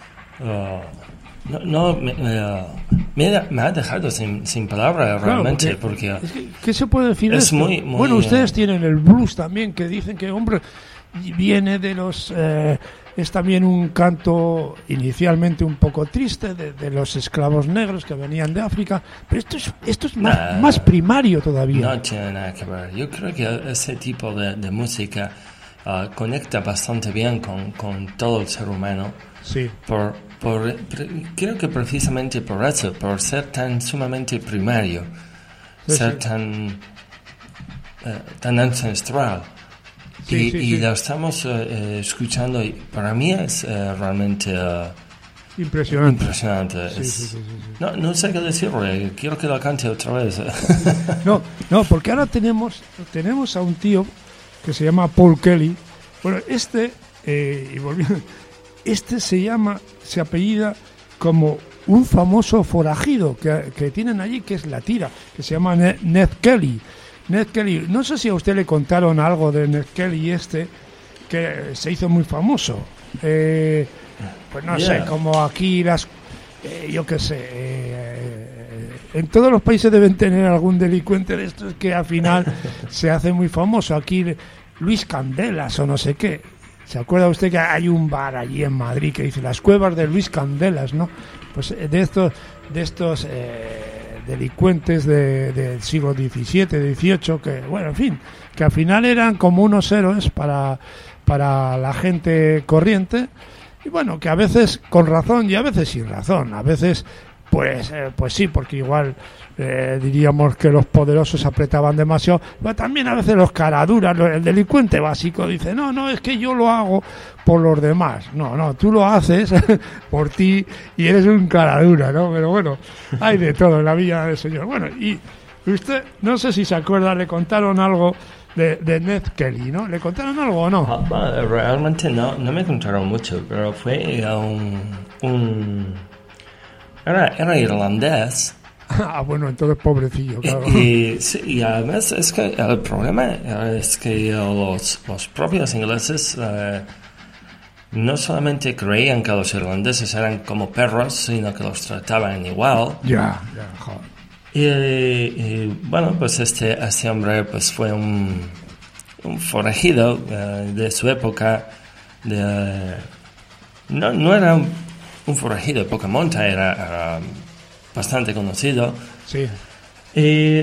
Me ha dejado sin palabras, claro, realmente, porque es que, ¿qué se puede decir de esto? Muy, bueno, ustedes tienen el blues también, que dicen que, hombre, viene de los... es también un canto inicialmente un poco triste de los esclavos negros que venían de África, pero esto es más primario todavía. No tiene nada que ver. Yo creo que ese tipo de música conecta bastante bien con todo el ser humano. Sí. Creo que precisamente por eso, por ser tan sumamente primario, ser tan ancestral. Y lo estamos escuchando y para mí es realmente impresionante. Sí. No sé qué decirle, quiero que lo cante otra vez. No, porque ahora tenemos a un tío que se llama Paul Kelly. Bueno, se apellida como un famoso forajido que tienen allí, que es la tira, que se llama Ned Kelly. Ned Kelly, no sé si a usted le contaron algo de Ned Kelly que se hizo muy famoso. Pues no sé, como aquí yo qué sé, en todos los países deben tener algún delincuente de estos que al final se hace muy famoso. Aquí Luis Candelas o no sé qué. ¿Se acuerda usted que hay un bar allí en Madrid que dice las cuevas de Luis Candelas, ¿no? Pues de estos delincuentes del siglo XVII, XVIII, que, bueno, en fin, que al final eran como unos héroes para la gente corriente, y bueno, que a veces con razón y a veces sin razón, a veces pues sí, porque igual diríamos que los poderosos apretaban demasiado, pero también a veces los caraduras, el delincuente básico dice, no, es que yo lo hago por los demás. No, tú lo haces por ti y eres un caradura, ¿no? Pero bueno, hay de todo en la vida del Señor. Bueno, y Usted, no sé si se acuerda, le contaron algo de Ned Kelly, ¿no? ¿Le contaron algo o no? Bueno, realmente no me contaron mucho, pero fue era irlandés. Ah, bueno, entonces pobrecillo, claro. Y además es que el problema es que los propios ingleses no solamente creían que los irlandeses eran como perros, sino que los trataban igual. Ya, joder. Y bueno, pues este hombre pues fue un forajido de su época. No era un forajido de poca monta, era bastante conocido. Sí. Y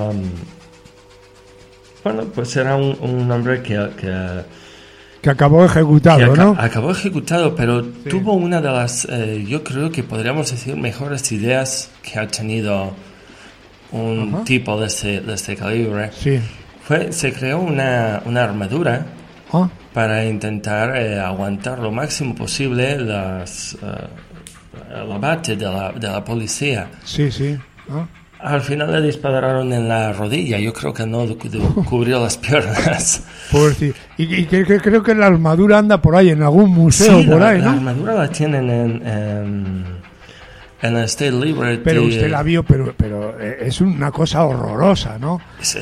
bueno, pues era un hombre que acabó ejecutado, ¿no? Acabó ejecutado, pero tuvo una de las, yo creo que podríamos decir, mejores ideas que ha tenido un tipo de este calibre. Sí. Se creó una armadura para intentar aguantar lo máximo posible el abate de la policía. Sí. Al final le dispararon en la rodilla. Yo creo que no cubrió las piernas. Y creo que la armadura anda por ahí, en algún museo por ahí, ¿no? La armadura la tienen en el State Library. Pero usted la vio, pero es una cosa horrorosa, ¿no?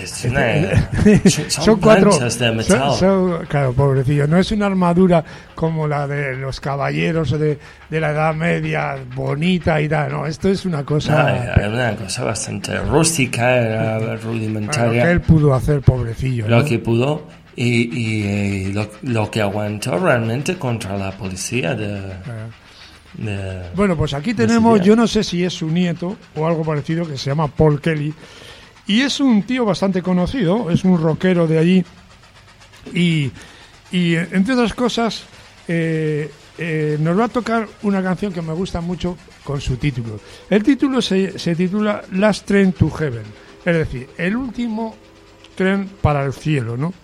Son planchas de metal. Claro, pobrecillo. No es una armadura como la de los caballeros de la Edad Media, bonita y tal. No, esto es una cosa... Era una cosa bastante rústica, rudimentaria. Lo que él pudo hacer, pobrecillo. Lo ¿no? que pudo y lo que aguantó realmente contra la policía Bueno, pues aquí tenemos, yo no sé si es su nieto o algo parecido, que se llama Paul Kelly, y es un tío bastante conocido, es un rockero de allí, y entre otras cosas nos va a tocar una canción que me gusta mucho con su título. El título se titula Last Train to Heaven, es decir, el último tren para el cielo, ¿no?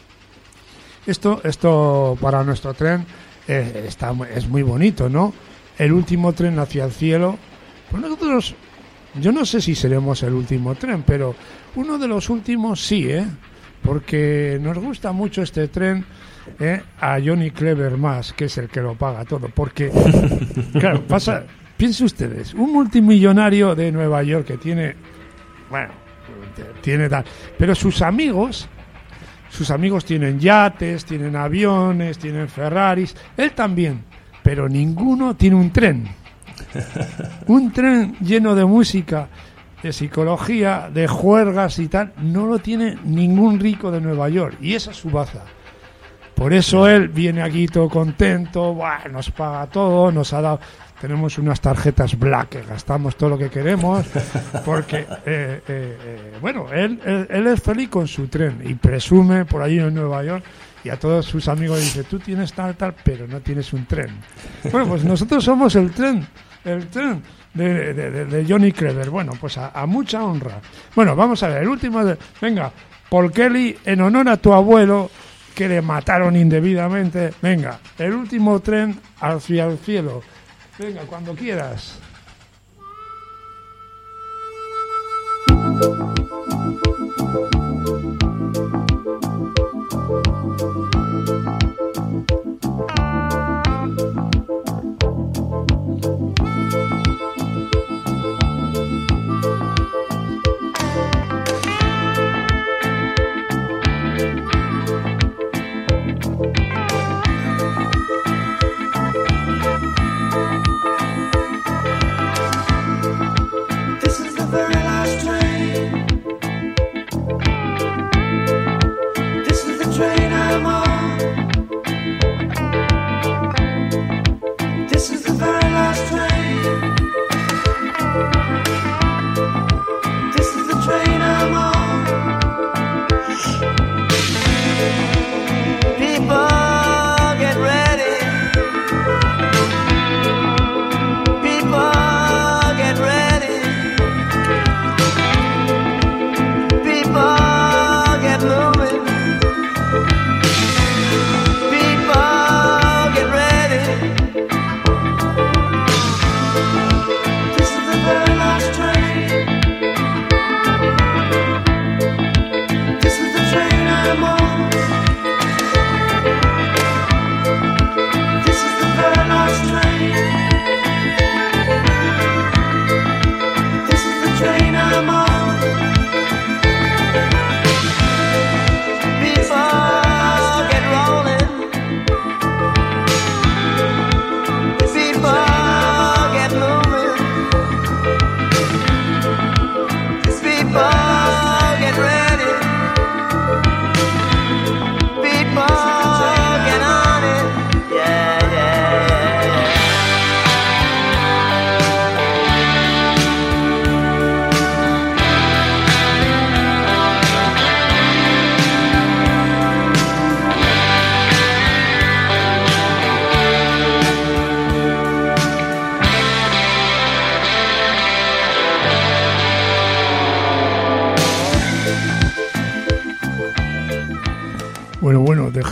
Esto para nuestro tren es muy bonito, ¿no? El último tren hacia el cielo. Pues nosotros, yo no sé si seremos el último tren, pero uno de los últimos sí, porque nos gusta mucho este tren, a Johnny Clever más, que es el que lo paga todo, porque claro, piensen ustedes, un multimillonario de Nueva York que tiene tal, pero sus amigos tienen yates, tienen aviones, tienen Ferraris, él también. Pero ninguno tiene un tren. Un tren lleno de música, de psicología, de juergas y tal, no lo tiene ningún rico de Nueva York. Y esa es su baza. Por eso él viene aquí todo contento, nos paga todo, nos ha dado... Tenemos unas tarjetas Black que gastamos todo lo que queremos, porque, él es feliz con su tren y presume por allí en Nueva York. Y a todos sus amigos dice, tú tienes tal, pero no tienes un tren. Bueno, pues nosotros somos el tren de Johnny Clever. Bueno, pues a mucha honra. Bueno, vamos a ver, el último... Venga, Paul Kelly, en honor a tu abuelo, que le mataron indebidamente. Venga, el último tren hacia el cielo. Venga, cuando quieras.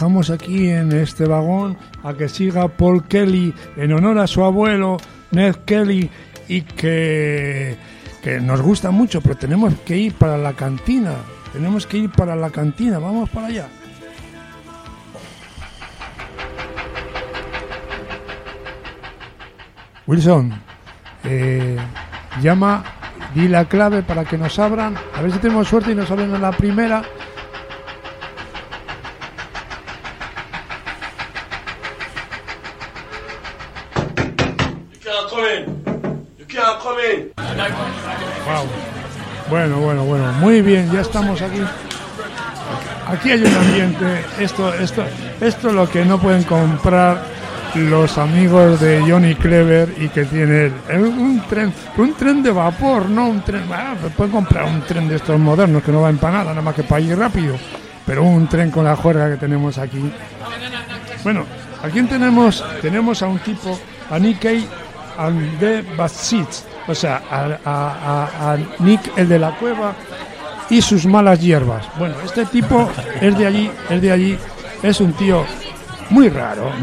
dejamos aquí en este vagón a que siga Paul Kelly en honor a su abuelo Ned Kelly, y que nos gusta mucho, pero tenemos que ir para la cantina. Vamos para allá. Wilson, llama, di la clave para que nos abran, a ver si tenemos suerte y nos abren a la primera. Wow. Bueno, muy bien, ya estamos aquí. Aquí hay un ambiente, esto es lo que no pueden comprar los amigos de Johnny Clever, y que tiene un tren de vapor, no un tren. Pueden comprar un tren de estos modernos que no va en nada, nada más que para ir rápido, pero un tren con la juerga que tenemos aquí. Bueno, aquí tenemos a un tipo, a Nicky and the Batsits, o sea, a Nick el de la cueva y sus malas hierbas. Bueno, este tipo es de allí, es un tío muy raro,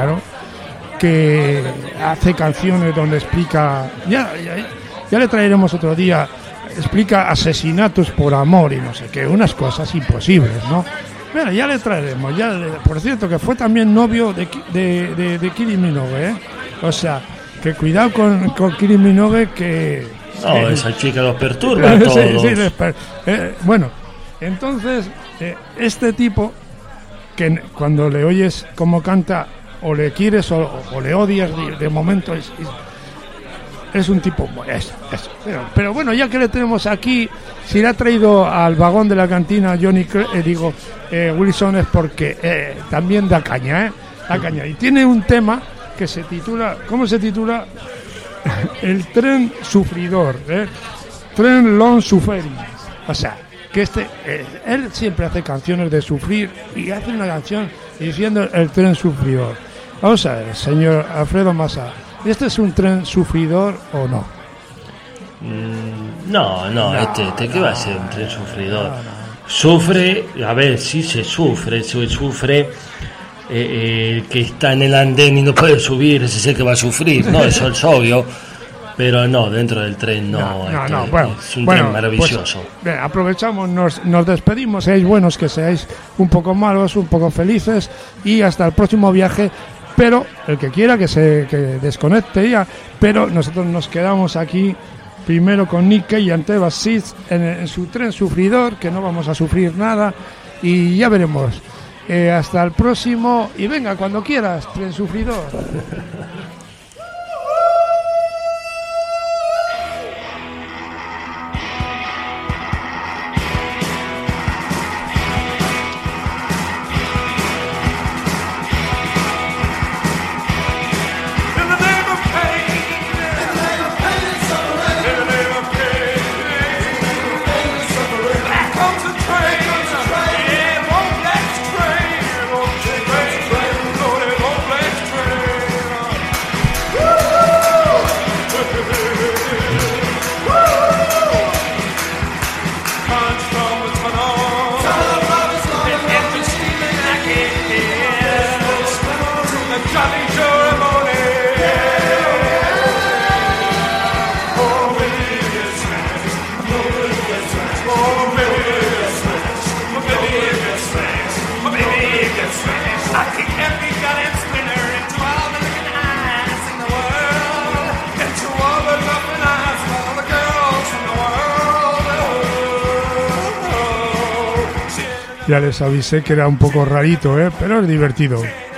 que hace canciones donde explica, ya le traeremos otro día, explica asesinatos por amor y no sé qué, unas cosas imposibles, ¿no? Bueno, ya le traeremos, por cierto, que fue también novio de Kylie Minogue, ¿eh? O sea, que cuidado con Kylie Minogue, que... No, esa chica los perturba a todos. Bueno, entonces, este tipo, que cuando le oyes cómo canta, o le quieres o le odias, de momento es un tipo... Pero bueno, ya que le tenemos aquí, si le ha traído al vagón de la cantina Wilson, es porque también da caña, da caña. Y tiene un tema que se titula, ¿cómo se titula? El tren sufridor, Tren Long Suffering. O sea, que él siempre hace canciones de sufrir, y hace una canción diciendo el tren sufridor. Vamos a ver, señor Alfredo Massa, ¿este es un tren sufridor o no? No, ¿qué va a ser un tren sufridor? Sufre, a ver, sí se sufre, que está en el andén y no puede subir, ese es el que va a sufrir, ¿no? Eso es obvio, pero no, dentro del tren no. Bueno, es un tren maravilloso. Pues, bien, aprovechamos, nos despedimos, seáis buenos, que seáis un poco malos, un poco felices, y hasta el próximo viaje. Pero el que quiera que desconecte ya, pero nosotros nos quedamos aquí primero con Nick y ante Batsits en su tren sufridor, que no vamos a sufrir nada, y ya veremos. Hasta el próximo, y venga cuando quieras, tren sufridor. Ya les avisé que era un poco rarito, pero es divertido.